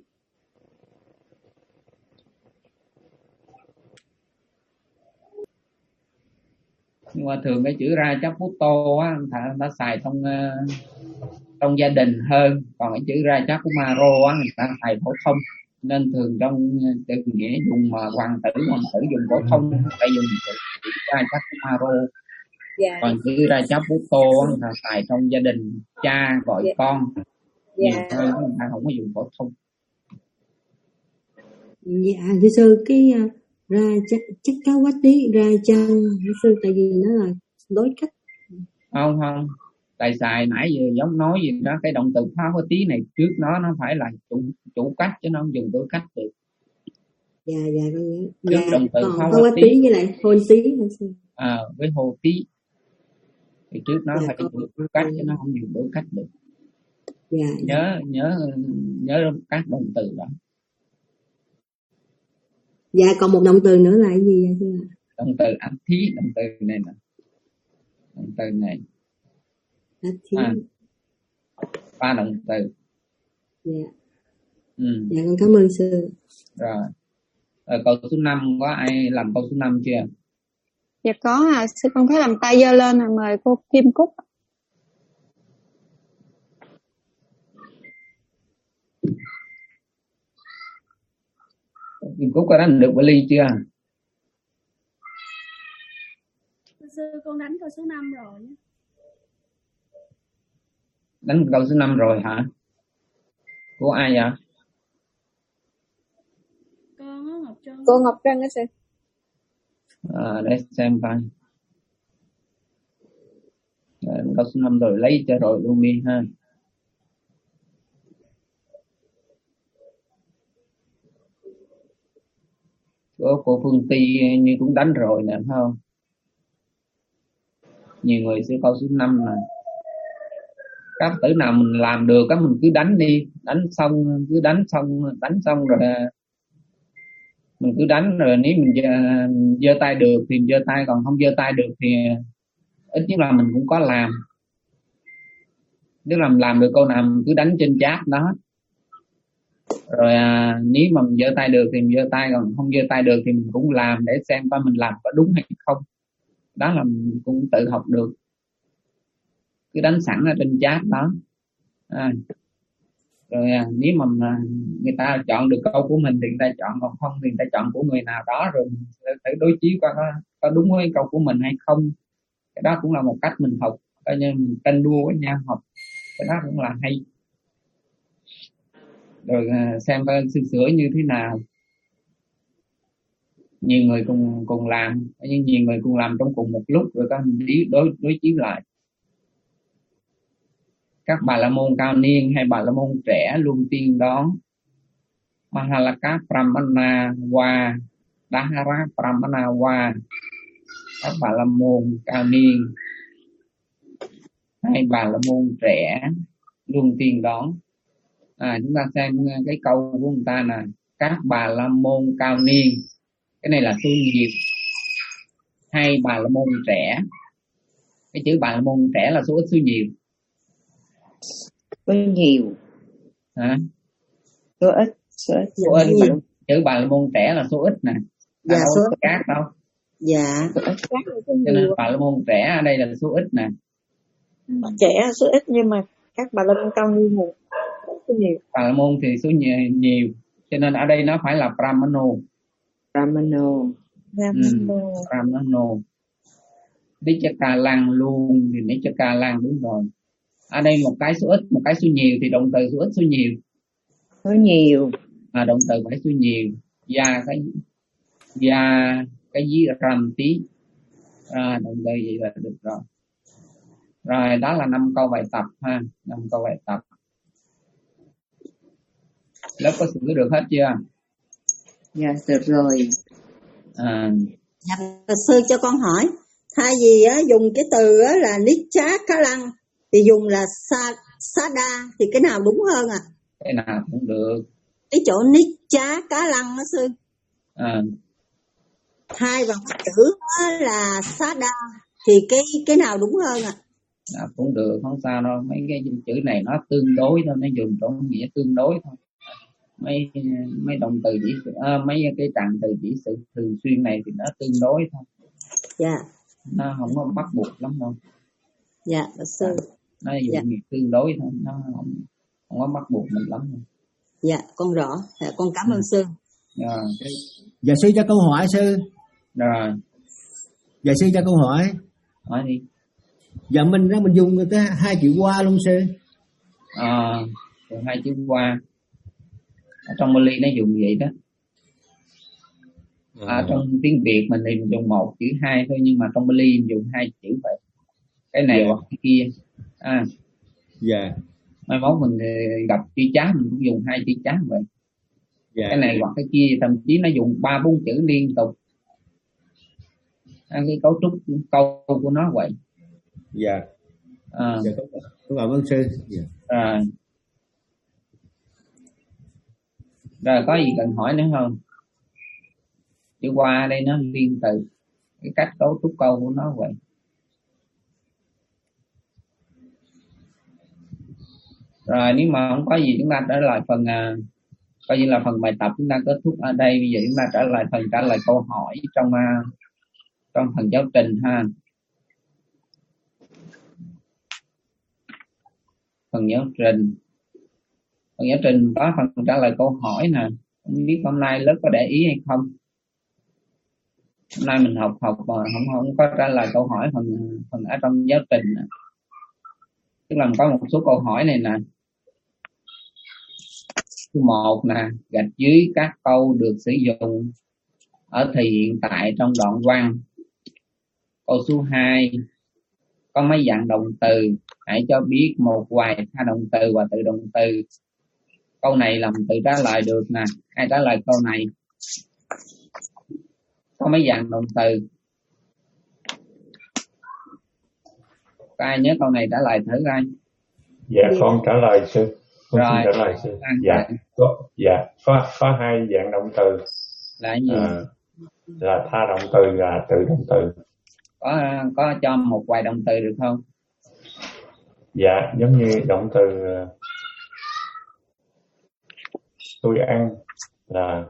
Nhưng mà thường cái chữ ra chắp Puto á, ta, ta xài trong uh, trong gia đình hơn, còn cái chữ ra chắp của Maro á, người ta xài phổ thông, nên thường trong từ nghĩa dùng mà hoàng tử hoàng tử dùng phổ thông, ta dùng chữ ra chắp của Maro. Dạ. Còn chữ ra chắp Puto á, người ta xài trong gia đình, cha gọi dạ. con, nhiều dạ. hơn, người ta không có dùng phổ thông. Dạ thưa sư, cái uh... ra chắc chắc cá quá tí ra chăng sư, tại vì nó là đối cách. Không không, tại xài nãy giờ giống nói gì đó, cái động từ phá quá tí này trước nó nó phải là chủ chủ cách chứ nó không dùng đối cách được. Dạ dạ con nhớ. Trước dạ, động từ phá quá tí, tí với lại hôn tí hả sư? À với hồ tí thì trước nó dạ, phải dùng đối cách chứ nó không dùng đối cách được. Dạ, nhớ dạ. nhớ nhớ các động từ đó. Dạ còn một động từ nữa là cái gì vậy thưa? Động từ áp thí, động từ này nè, động từ này áp thí. À, ba động từ. Dạ. Ừ. Dạ con cảm ơn sư. Rồi. Rồi câu số năm có ai làm câu số năm chưa? Dạ có à, sư con thấy làm tay giơ lên à, mời cô Kim Cúc. Kim Cúc có đánh được Bali chưa? Sư con đánh câu số năm rồi. Đánh câu số năm rồi hả? Của ai vậy? Con á, Ngọc Trân. Cô Ngọc Trân á sư. À, để xem coi. À, câu số năm rồi, lấy cho rồi luôn đi ha. Cô, cô Phương Ti như cũng đánh rồi nè, phải không? Nhiều người sẽ câu số năm nè. Các tử nào mình làm được các mình cứ đánh đi, đánh xong cứ đánh xong đánh xong rồi mình cứ đánh, rồi nếu mình giơ, giơ tay được thì giơ tay, còn không giơ tay được thì ít nhất là mình cũng có làm. Nếu làm làm được câu nào mình cứ đánh trên chat đó. Rồi à, nếu mà mình giơ tay được thì mình giơ tay, còn không giơ tay được thì mình cũng làm để xem coi mình làm có đúng hay không. Đó là mình cũng tự học được. Cứ đánh sẵn ở trên chat đó. À, rồi à, nếu mà người ta chọn được câu của mình thì người ta chọn, còn không thì người ta chọn của người nào đó, rồi mình thử đối chiếu coi có, có đúng với câu của mình hay không. Cái đó cũng là một cách mình học, coi như mình tranh đua với nhau học, cái đó cũng là hay. Rồi à, xem coi sửa sửa như thế nào. Nhiều người cùng cùng làm, nhưng nhiều người cùng làm trong cùng một lúc, rồi có mình đối đối chiếu lại. Các bà la môn cao niên hay bà la môn trẻ luôn tiên đón Mahalaka Pramana Wa Dahara Pramana Wa. Các bà la môn cao niên hay bà la môn trẻ luôn tiên đón. À, chúng ta xem cái câu của người ta nè. Các bà la môn cao niên, cái này là số nhiều, hay bà la môn trẻ. Cái chữ bà la môn trẻ là số ít số nhiều? Số nhiều. Hả? Số ít. Số ít. Số ít. Nhiều. Chữ bà la môn trẻ là số ít nè. Dạ, đâu số ít. Cát đâu. Dạ. Cho nên bà la môn trẻ ở đây là số ít nè. Trẻ số ít, nhưng mà các bà la môn cao niên một số nhiều. Bà la môn thì số nhiều, nhiều. Cho nên ở đây nó phải là Brahmano. Brahmano. Brahmano. Ừ, Brahmano. Nichaka Lăng luôn thì Nichaka Lăng đúng rồi. Ở đây một cái số ít, một cái số nhiều thì động từ số ít số nhiều. Số nhiều. À, động từ phải số nhiều. Và cái và cái gì rầm tí. À, động từ vậy là được rồi. Rồi đó là năm câu bài tập ha, năm câu bài tập. Lớp có sửa được hết chưa? Dạ được rồi. À. Dạ, sư cho con hỏi, thay vì á, dùng cái từ á, là Nicha Cá Lăng thì dùng là sa, Sada thì cái nào đúng hơn à? Cái nào cũng được. Cái chỗ Nicha Cá Lăng đó sư. À. Thay vào cái chữ là Sada thì cái cái nào đúng hơn à? À, cũng được, không sao đâu. Mấy cái chữ này nó tương đối thôi, nó dùng trong nghĩa tương đối thôi. Mấy mấy động từ chỉ à, mấy cái trạng từ chỉ sự thường xuyên này thì nó tương đối thôi. Dạ. Nó không có bắt buộc lắm đâu. Dạ, sư. À, nó dùng dạ. nghĩa tương đối thôi, nó không không có bắt buộc mình lắm đâu. Dạ, con rõ. Dạ, con cảm ơn ừ. sư. Dạ. Dạ sư cho câu hỏi sư. Rồi. Dạ sư cho câu hỏi. Hỏi đi. Dạ mình ra mình dùng tới hai chữ qua luôn sư. À, hai chữ qua. Ở trong Bali nó dùng vậy đó. À, trong tiếng Việt mình thì mình dùng một chữ hai thôi, nhưng mà trong Bali mình dùng hai chữ vậy. Cái này hoặc cái kia. À. Dạ. Mai mốt mình gặp chữ chá mình cũng dùng hai chữ chá vậy. Dạ. Cái này hoặc cái kia, thậm chí nó dùng ba bốn chữ liên tục. À, cái cấu trúc câu của nó vậy. Dạ. À. Dạ, cảm ơn sư. Dạ. À. Rồi có gì cần hỏi nữa không? Chữ qua đây nó liên từ, cái cách cấu trúc câu của nó vậy. Rồi nếu mà không có gì chúng ta trở lại phần à, coi như là phần bài tập chúng ta kết thúc ở đây. Bây giờ chúng ta trở lại phần trả lời câu hỏi trong à, trong phần giáo trình ha. Phần giáo trình, phần giáo trình có phần trả lời câu hỏi nè. Không biết hôm nay lớp có để ý hay không. Hôm nay mình học học mà không không có trả lời câu hỏi phần phần ở trong giáo trình. Tức là có một số câu hỏi này nè. Thứ một nè, gạch dưới các câu được sử dụng ở thì hiện tại trong đoạn văn. Câu số hai, có mấy dạng động từ, hãy cho biết một vài tha động từ và tự động từ. Câu này làm tự trả lời được nè, ai trả lời câu này? Có mấy dạng động từ? Có ai nhớ câu này trả lời thử coi? Dạ con trả lời sư. Con Rồi. xin trả lời sư. Dạ có dạ có có hai dạng động từ. Là gì? À, là tha động từ và tự động từ. Có có cho một vài động từ được không? Dạ giống như động từ tôi ăn là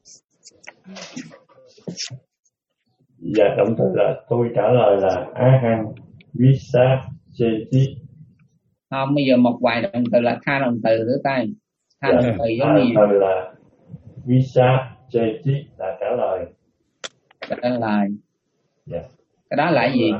dạ động từ là tôi trả lời là ahang visa cheti. Không, bây giờ một vài động từ là tha động từ thứ tay. Tha Dạ, động từ giống tha như động từ là visa cheti là trả lời. trả lời. Dạ. Cái đó là gì?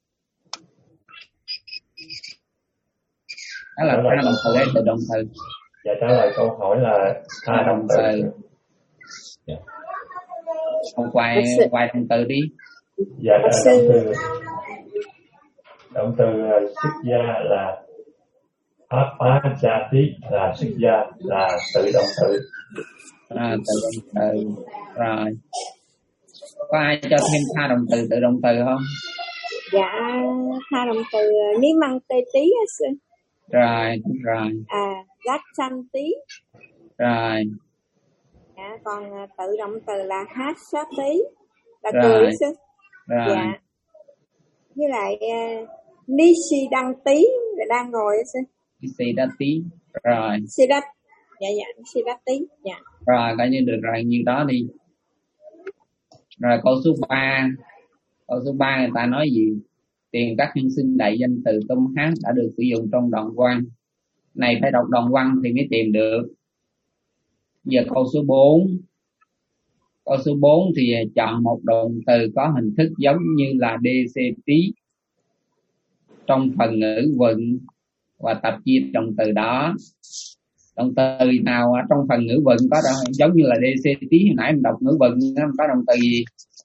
Đó là tha động từ hay tự động từ? Dạ trả lời câu hỏi là tha Tha động động từ. từ. Dạ. Một vài vài động từ đi. Dạ động từ động từ xuất gia là apachati là xuất gia là tự động từ. À, tự động từ. Rồi. Có ai cho thêm tha động từ tự động từ không? Dạ tha động từ ní măng tê tí á sư. Rồi, rồi. À gác xanh tí. Rồi. Dạ còn tự động từ là hát sát tí là Rồi. cười sư. Rồi. Dạ. Với lại uh, Nishi đăng tí là đang ngồi á sư. Nishi đăng tí. Rồi. Sidat. Dạ dạ Nishi đăng tí. Dạ. Rồi coi như được rồi nhiêu đó đi. Rồi câu số ba. Câu số ba người ta nói gì? Tìm các nhân xưng đại danh từ tôm hát đã được sử dụng trong đoạn văn. Này phải đọc đoạn văn thì mới tìm được. Giờ câu số bốn. Câu số bốn thì chọn một động từ có hình thức giống như là đê xê tí trong phần ngữ vựng và tập chia động từ đó. Động từ nào ở trong phần ngữ vựng có giống như là đê xê tí, hồi nãy mình đọc ngữ vựng có động từ gì?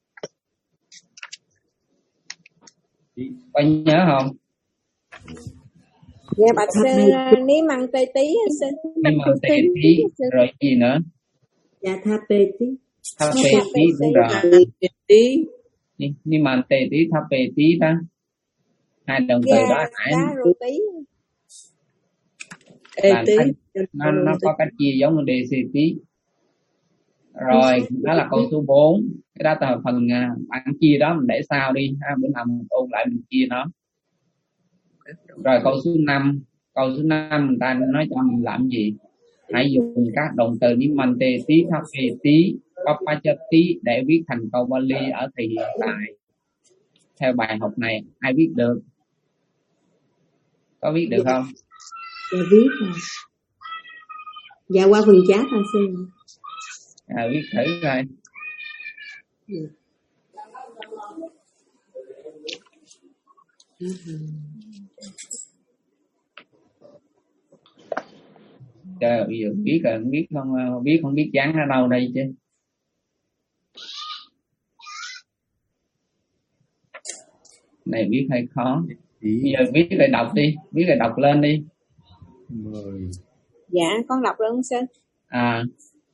Có nhớ không? Dạ bạch sư ní măng tê tí sư. Ní măng tê tí rồi gì nữa? Dạ tha pê tí. Tha pê tí đúng rồi. Ní măng tê tí tha pê tí đó. Hai động từ đó nãy là nó nó có cách chia giống như đê xê tí. Rồi đó là câu số bốn. Cái đó là phần bạn chia đó mình để sau đi ha, bữa nào mình ôn lại mình chia nó. Rồi câu số năm. Câu số năm người ta nói cho mình làm gì? Hãy dùng các động từ như mante tí, thape tí, papachati để viết thành câu Bali ở thời hiện tại. Theo bài học này ai viết được? Có viết được không? Dạ viết rồi. Dạ qua phần chat thôi sư. À, viết thử coi. Trời ơi, giờ biết rồi, không biết không biết không biết dán ở đâu đây chứ. Này viết hơi khó. Bây giờ viết rồi đọc đi, viết rồi đọc lên đi. Dạ con đọc luôn sư. À.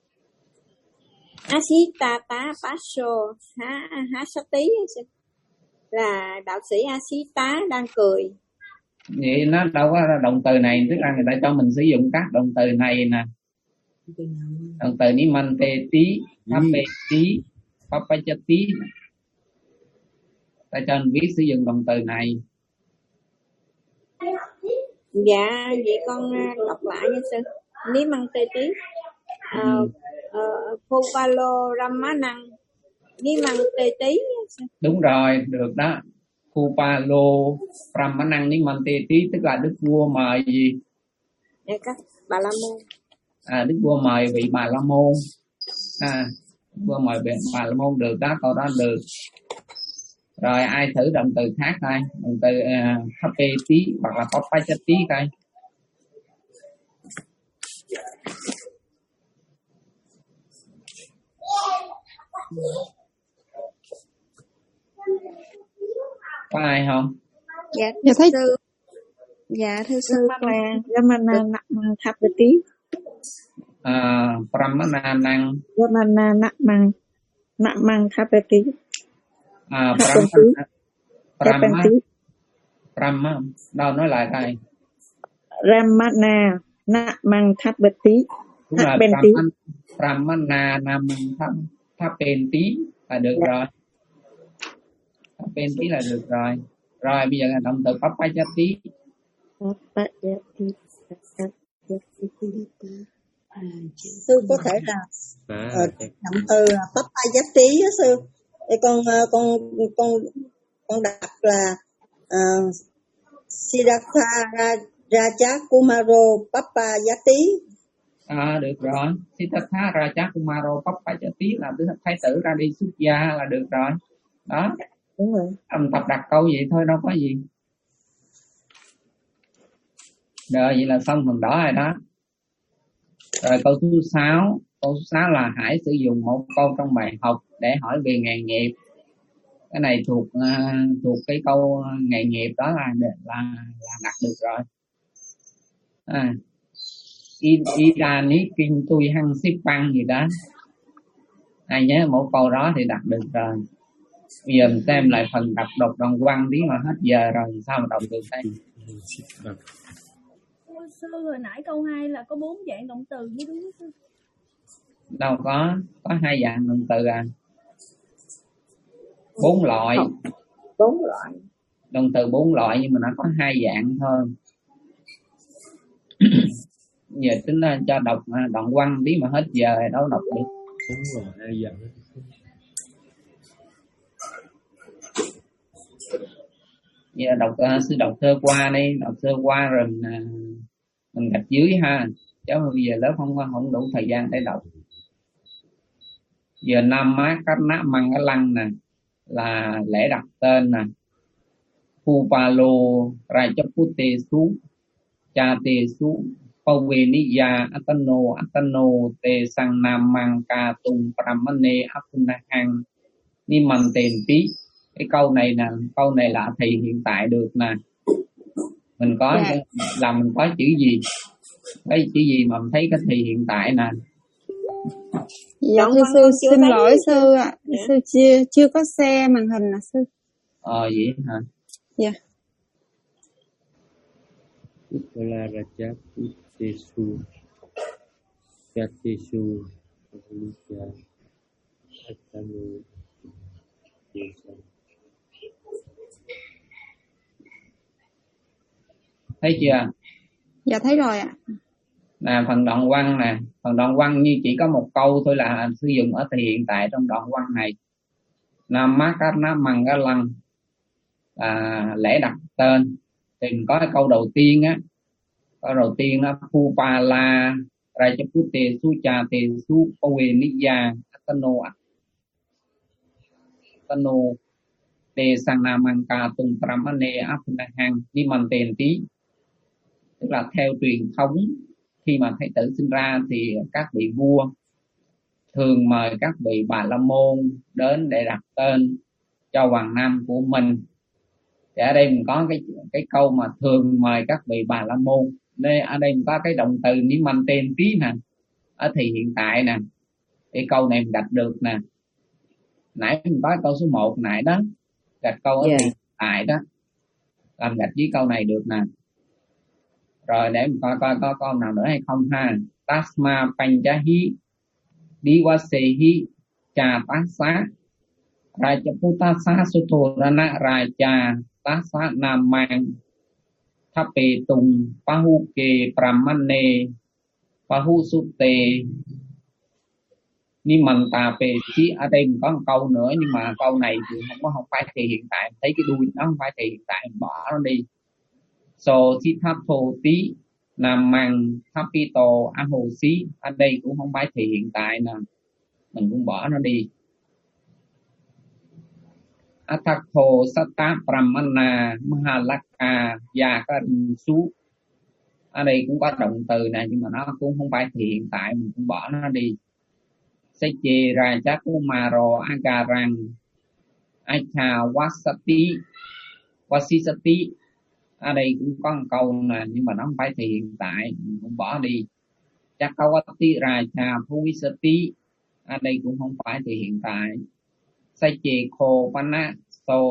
Asitata Paso ha Hasati là đạo sĩ Asita đang cười. Vậy nó đâu có động từ này, tức là người ta cho mình sử dụng các động từ này nè. Động từ ní mante tí, thape tí, papachati. Ta cho mình viết sử dụng động từ này. Dạ vậy con đọc lại nha sư. Ní mante tí. Uh, uh, Phupalo Ramanang Ní măng tê tí. Đúng rồi, được đó. Phupalo Ramanang Ní măng tê tí tức là đức vua mời gì? Dạ các Bà La Môn. À, đức vua mời vị Bà La Môn. À, vừa mọi bạn bà la môn được đó, câu đó được. Rồi ai thử động từ khác coi, động từ uh, happy tí hoặc là papaya tí coi. Có ai không? Dạ thưa thấy... sư. Dạ thưa sư, con Ramana Namang Thapati. À, Pramana Năng. Ramana Namang Namang Thapati. À, Pramana. Pramana. Pramana. Đâu nói lại coi. Ramana Namang Thapati. Đúng là Pramana Namang Thapati là được rồi. Thapati là được rồi. Rồi bây giờ là động từ papayati. Sư có thể là uh, động từ papayati á sư. Để con con con con đặt là uh, Siddhartha Raja Kumaro Papayati. À được rồi. Siddhartha Raja Kumaro Papayati là tứ thái tử ra đi xuất gia là được rồi. Đó. Đúng rồi. Ông tập đặt câu vậy thôi đâu có gì. Rồi vậy là xong phần đó rồi đó. Rồi câu thứ sáu, câu thứ sáu là hãy sử dụng một câu trong bài học để hỏi về nghề nghiệp. Cái này thuộc uh, thuộc cái câu nghề nghiệp đó là là là đặt được rồi. À, Irani kinh tui hăng ship băng gì đó. Ai nhớ một câu đó thì đặt được rồi. Bây giờ mình xem lại phần đọc đọc đoạn văn tí mà hết giờ rồi sao mà đọc được đây. Sư hồi nãy câu hai là có bốn dạng động từ với đúng không? Đâu có, có hai dạng động từ à. Bốn loại. Bốn loại. Động từ bốn loại nhưng mà nó có hai dạng thôi. Giờ tính là cho đọc đoạn văn tí mà hết giờ rồi đâu đọc được. Đúng rồi, hai dạng. Giờ đọc uh, sư đọc sơ qua đi, đọc sơ qua rồi mình, uh, mình gạch dưới ha, chứ bây giờ lớp không không đủ thời gian để đọc. Giờ Nam Má Cách Ná Măng Cái Lăng nè là lễ đặt tên nè. Pupalo Rajapute Su Chate Su Paveniya Atano Atano Te Sang Nam Mang Ca Tung Pramane Apunahang Nimanten Tí. Cái câu này nè, câu này là thì hiện tại được nè. Mình có yeah. là mình có chữ gì? Cái chữ gì mà mình thấy cái thì hiện tại nè. Dạ thưa sư, xin lỗi sư ạ. Sư chưa chưa có xe màn hình nè sư. Ờ vậy hả? Dạ. Utala Raja Putesu Yatesu Ahuja Atanu Desa. Thấy chưa? Dạ thấy rồi ạ. Nè phần đoạn văn nè, phần đoạn văn như chỉ có một câu thôi là sử dụng ở thì hiện tại trong đoạn văn này. Nam Mát Cát Ná Măng Cái Lăng là lễ đặt tên. Thì mình có cái câu đầu tiên á, câu đầu tiên đó Pupala Rajapute Sucha Te Su Paveniya Atano Atano Te Sang Nam Mang Ca Tung Pramane Apunahang Nimanten Tí. Tức là theo truyền thống khi mà thái tử sinh ra thì các vị vua thường mời các vị Bà La Môn đến để đặt tên cho hoàng nam của mình. Thì ở đây mình có cái cái câu mà thường mời các vị Bà La Môn. Đây ở đây mình có cái động từ Nimanten Tí nè, ở thì hiện tại nè. Cái câu này mình gạch được nè. Nãy mình có câu số một nãy đó, gạch câu ở yeah. thì hiện tại đó, làm gạch với câu này được nè. Rồi để mình coi coi có câu nào nữa hay không ha. Tasma Panjahi Diwasehi Cha Tassa Rajaputasa Suthorana Raja Tassa Namang Thape Tung Pahuke Pramane Pahusute Nimanta Pe Chi. Ở đây mình có một câu nữa nhưng mà câu này thì không có không phải thì hiện tại, thấy cái đuôi nó không phải thì hiện tại, mình bỏ nó đi. So Sithatho Tí Nam Mang Thapito Ahosi. Ở đây cũng không phải thì hiện tại nè. mình cũng bỏ nó đi. Athakho Satta Brahmana Mahalaka Yakarinsu. Ở đây cũng có động từ này nhưng mà nó cũng không phải thì hiện tại, mình cũng bỏ nó đi. Seche Rajakumaro Agarang Acha Wasati Wasisati. Ở đây cũng có một câu nè nhưng mà nó không phải thì hiện tại, mình cũng bỏ đi. Chakawati Raja Puvisati. Ở đây cũng không phải thì hiện tại. Seche Kho Pana So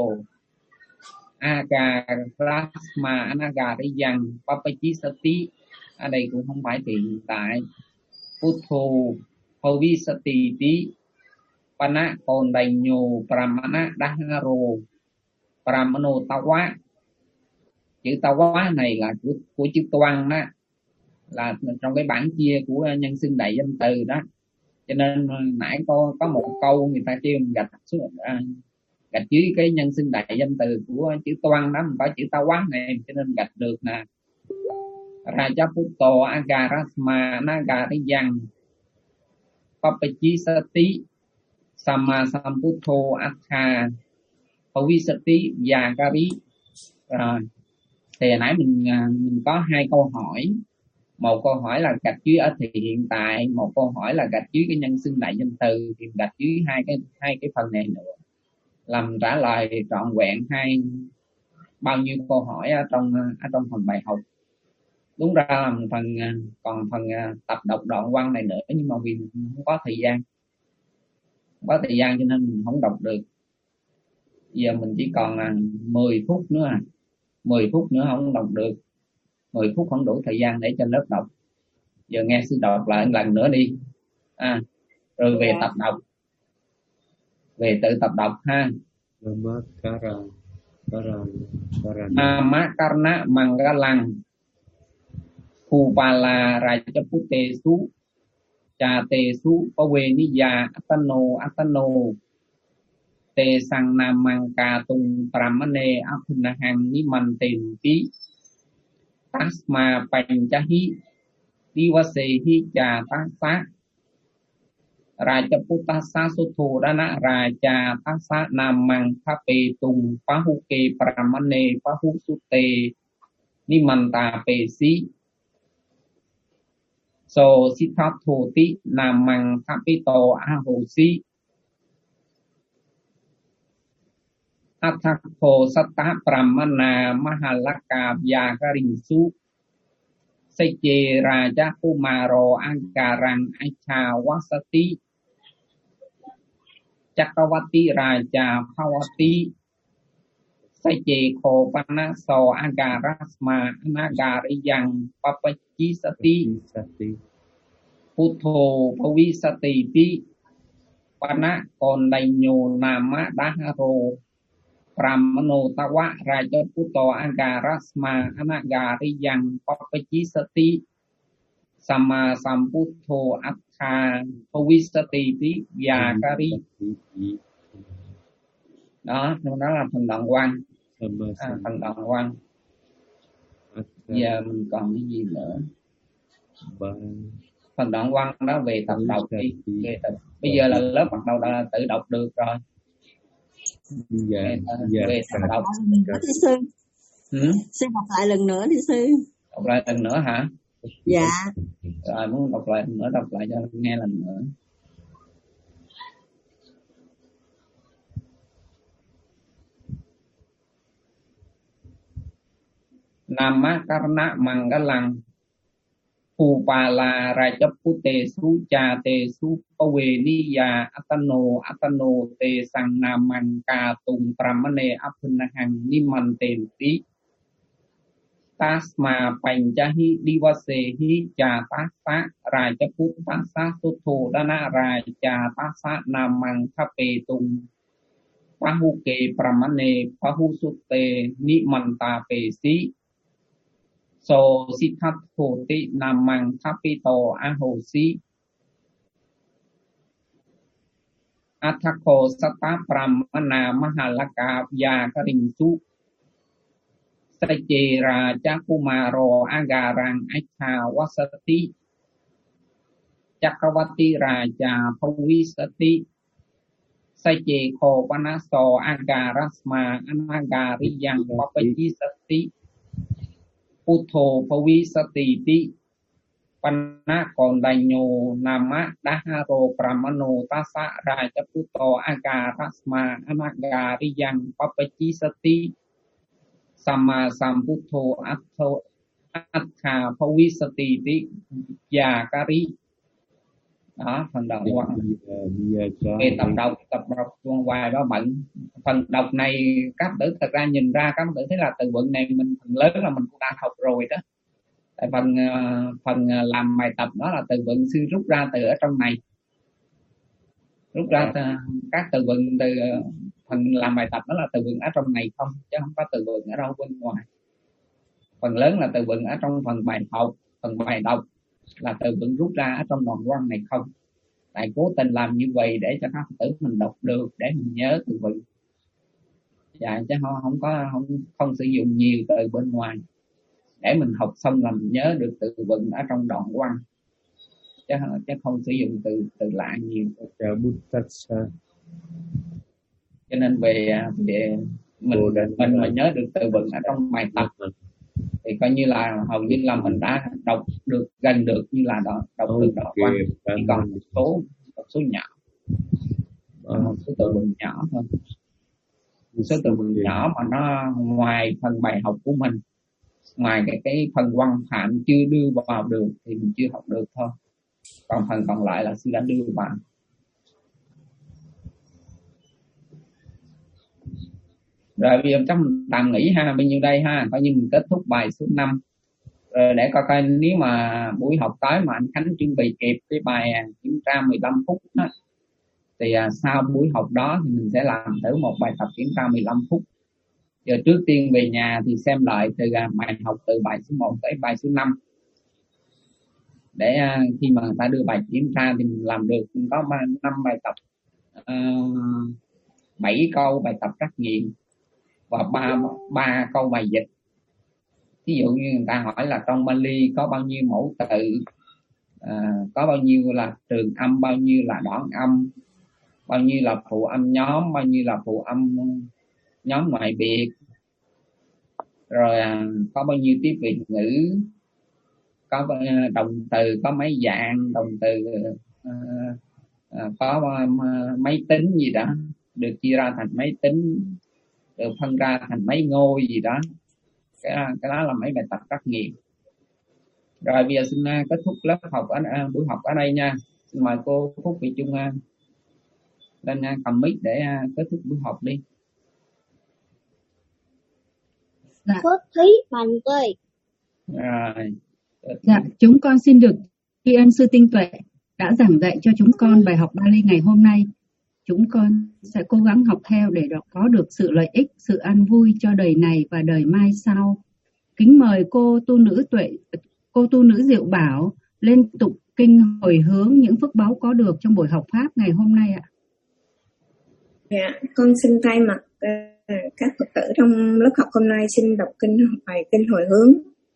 Agarasma Anagariyang Papachisati. Ở đây cũng không phải thì hiện tại. Puttho Hovisati Ti Pana Kondainyo Pramana Daharo Pramano Tawa. Chữ Tawa này là của, của chữ toan đó, là trong cái bảng chia của nhân xưng đại danh từ đó. Cho nên nãy có có một câu người ta kêu mình gạch xuống à, gạch dưới cái nhân xưng đại danh từ của chữ toan đó, mình có chữ Tawa này cho nên gạch được nè. Rajaputto Agarasma Nagariyang Papachisati Sama Samputto Atha Pavisati Yagari. Rồi thì nãy mình mình có hai câu hỏi. Một câu hỏi là gạch dưới ở thì hiện tại, một câu hỏi là gạch dưới cái nhân xưng đại danh từ, thì gạch dưới hai cái hai cái phần này nữa làm trả lời trọn vẹn hai bao nhiêu câu hỏi ở trong ở trong phần bài học. Đúng ra là phần còn phần tập đọc đoạn văn này nữa nhưng mà vì mình không có thời gian không có thời gian cho nên mình không đọc được. Giờ mình chỉ còn là mười phút nữa à. mười phút nữa không đọc được, mười phút không đủ thời gian để cho lớp đọc. Giờ nghe sư đọc lại lần nữa đi à, rồi về tập đọc, về tự tập đọc ha. Namakarna Mangalang Phupala Rajaputesu Chatesu Paveniya Atano Atano Te Sang Namang Katung Pramane Apnahang Nimanten Pi Tasma Panchahi Divasehi Cha Tasa Rajaputasa Suthodana Raja Tasa Namang Thape Tung Pahuke Pramane Pahusute Nimanta Pesi So Sithathoti Namang Thapito Ahosi Athakho Satta Brahmana Mahalaka Vyakarinsu Seche Raja Kumaro Agarang Acha Wasati Chakawati Raja Phawati Seche Kho Pana So Agarasma Anagariyang Papachisati Puttho Pavisati Pi Pana Kondainyo Nama Daharo Pramano Tawa Rajaputto Agarasma Anagariyang Papachisati Sama Samputto Atha Pavisati Pi Vyakari. Đó, đó là phần đoạn văn. À, phần đoạn văn. Giờ mình còn cái gì nữa? Phần đoạn văn đó về tập đọc đi. Về tập. Bây giờ là lớp bắt đầu đã tự đọc được rồi. Dạ, về, dạ, về tập đọc. Thí sư. Ừ? Xin đọc lại lần nữa đi sư. Đọc lại lần nữa hả? Dạ. Rồi muốn đọc lại lần nữa, đọc lại cho nghe lần nữa. Namakarna Mangalang Phupala Rajaputesu Chatesu Paveniya Atano Atano Te Sang Namang Katung Pramane Apnahang Nimantenti Tasma Panchahi Divasehi Chatasa Rajaputasa Suthodana Rajatasa Namang Thapetung Pahuke Pramane Pahusute Nimanta Pesi So Sithathoti Namang Thapito Ahosi Athakho Satta Brahmana Mahalaka Vyakarinsu Seche Raja Kumaro Agarang Acha Wasati Chakravati Raja Pavisati Sache Kho Panaso Agarasma Anagariyang Papajisati Puto Pavisati Ti Panakondanyo Nama Daharo Pramano Tasa Raja Puto Agarasma Anagariyang Papajisati Sama Samputo Atho Atha Pavisati Ti Yakari. Đó, phần đầu quan về tập đọc tập đọc tuần hoài đó bận. Phần đọc này các tử thật ra nhìn ra các tử thấy là từ vựng này mình phần lớn là mình cũng đã học rồi đó. Tại phần phần làm bài tập đó là từ vựng sư rút ra từ ở trong này, rút ra từ, các từ vựng từ phần làm bài tập đó là từ vựng ở trong này không, chứ không có từ vựng ở đâu bên ngoài. Phần lớn là từ vựng ở trong phần bài học, phần bài đọc là từ vựng rút ra ở trong đoạn văn này không. Tại cố tình làm như vậy để cho các tử mình đọc được, để mình nhớ từ vựng. Dạ, chứ không, không có không không sử dụng nhiều từ bên ngoài để mình học xong là mình nhớ được từ vựng ở trong đoạn văn, chứ chứ không sử dụng từ từ lạ nhiều. Cho nên về về mình mình mà nhớ được từ vựng ở trong bài tập thì coi như là hầu như là mình đã đọc được gần được như là đọc, đọc từ đoạn văn, chỉ còn một số một số nhỏ, một số từ vựng nhỏ thôi, một số từ vựng nhỏ mà nó ngoài phần bài học của mình, ngoài cái cái phần văn phạm chưa đưa vào được thì mình chưa học được thôi, còn phần còn lại là sư đã đưa vào. Rồi bây giờ chắc mình tạm nghỉ ha, bao nhiêu đây ha, coi như mình kết thúc bài số năm. Rồi để coi coi nếu mà buổi học tới mà anh Khánh chuẩn bị kịp cái bài kiểm tra mười lăm phút đó, thì à, sau buổi học đó thì mình sẽ làm thử một bài tập kiểm tra mười lăm phút. Giờ trước tiên về nhà thì xem lại từ à, bài học từ bài số một tới bài số năm. Để à, khi mà người ta đưa bài kiểm tra thì mình làm được, mình có năm bài tập, bảy uh, câu bài tập trắc nghiệm và ba ba câu bài dịch. Ví dụ như người ta hỏi là trong Bali có bao nhiêu mẫu tự, à, có bao nhiêu là trường âm, bao nhiêu là đoạn âm, bao nhiêu là phụ âm nhóm, bao nhiêu là phụ âm nhóm ngoại biệt, rồi à, có bao nhiêu tiếp vị ngữ, có động từ có mấy dạng động từ, à, à, có à, mấy tính gì đó được chia ra thành mấy tính, được phân ra thành mấy ngôi gì đó. Cái, cái đó là mấy bài tập trắc nghiệm. Rồi bây giờ xin uh, kết thúc lớp học ở uh, buổi học ở đây nha. Xin mời cô Phúc Thị Trung uh, lên uh, cầm mic để uh, kết thúc buổi học đi. Dạ. Phước Thúy Mạnh ơi. Rồi. Dạ, chúng con xin được tri ân sư Tinh Tuệ đã giảng dạy cho chúng con bài học Bali ngày hôm nay. Chúng con sẽ cố gắng học theo để có được sự lợi ích, sự an vui cho đời này và đời mai sau. Kính mời cô tu nữ Tuệ, cô tu nữ Diệu Bảo lên tụng kinh hồi hướng những phước báu có được trong buổi học pháp ngày hôm nay ạ. Dạ, con xin thay mặt uh, các Phật tử trong lớp học hôm nay xin đọc kinh bài kinh hồi hướng.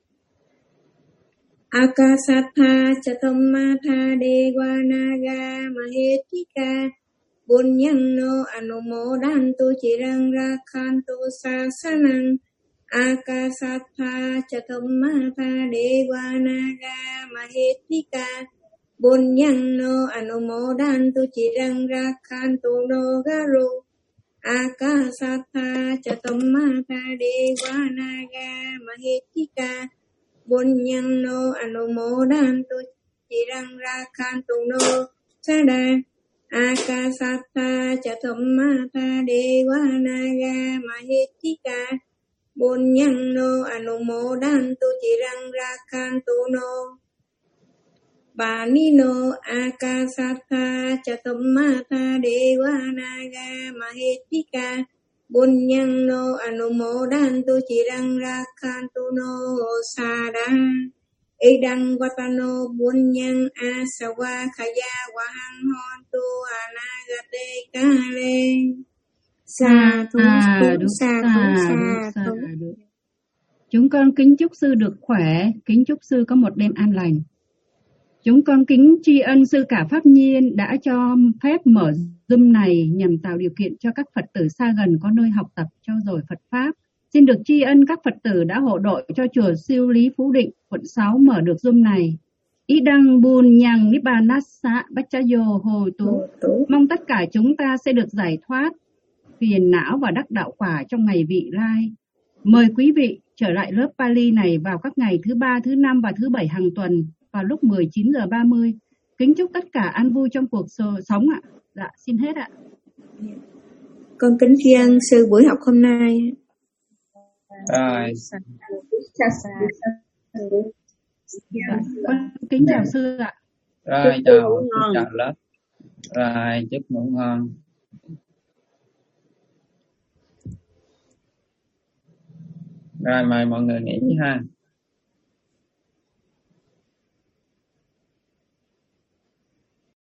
Akasatha chatammatha devanaga mahetika Bunyano anumodantu cirang rakhantu sasanang Akasatha chatammatha devanaga mahetika Bunyano anumodantu cirang rakhantu nogaru Akasatha chatammatha devanaga mahetika Bunyano anumodantu cirang rakhantu no sada Akasatha chatammatha devanaga mahetika Bunyano anumodantu cirang rakhantu no Banino Akasatha chatammatha devanaga mahetika Bunyano anumodantu cirang rakhantu no sada Idang watano bunyang asawa khaya wahang hontu anagate kale. Sa thu sa sa thu. Chúng con kính chúc sư được khỏe, kính chúc sư có một đêm an lành. Chúng con kính tri ân Sư Cả Pháp Nhiên đã cho phép mở Zoom này nhằm tạo điều kiện cho các Phật tử xa gần có nơi học tập trau dồi Phật Pháp. Xin được tri ân các Phật tử đã hộ đội cho chùa Siêu Lý Phú Định, quận sáu mở được Zoom này. Ý đăng bùn nhằng Nibbanasa Bachayo Hồ Tú. Mong tất cả chúng ta sẽ được giải thoát phiền não và đắc đạo quả trong ngày vị lai. Mời quý vị trở lại lớp Pali này vào các ngày thứ ba, thứ năm và thứ bảy hàng tuần vào lúc mười chín giờ ba mươi. Kính chúc tất cả an vui trong cuộc sống ạ. Dạ, xin hết ạ. Con kính tri ân sư buổi học hôm nay. Rồi. Dạ, con kính chào sư ạ. Rồi, chào, chào lớp. Rồi, chúc ngủ ngon. Rồi, mời mọi người nghỉ ha.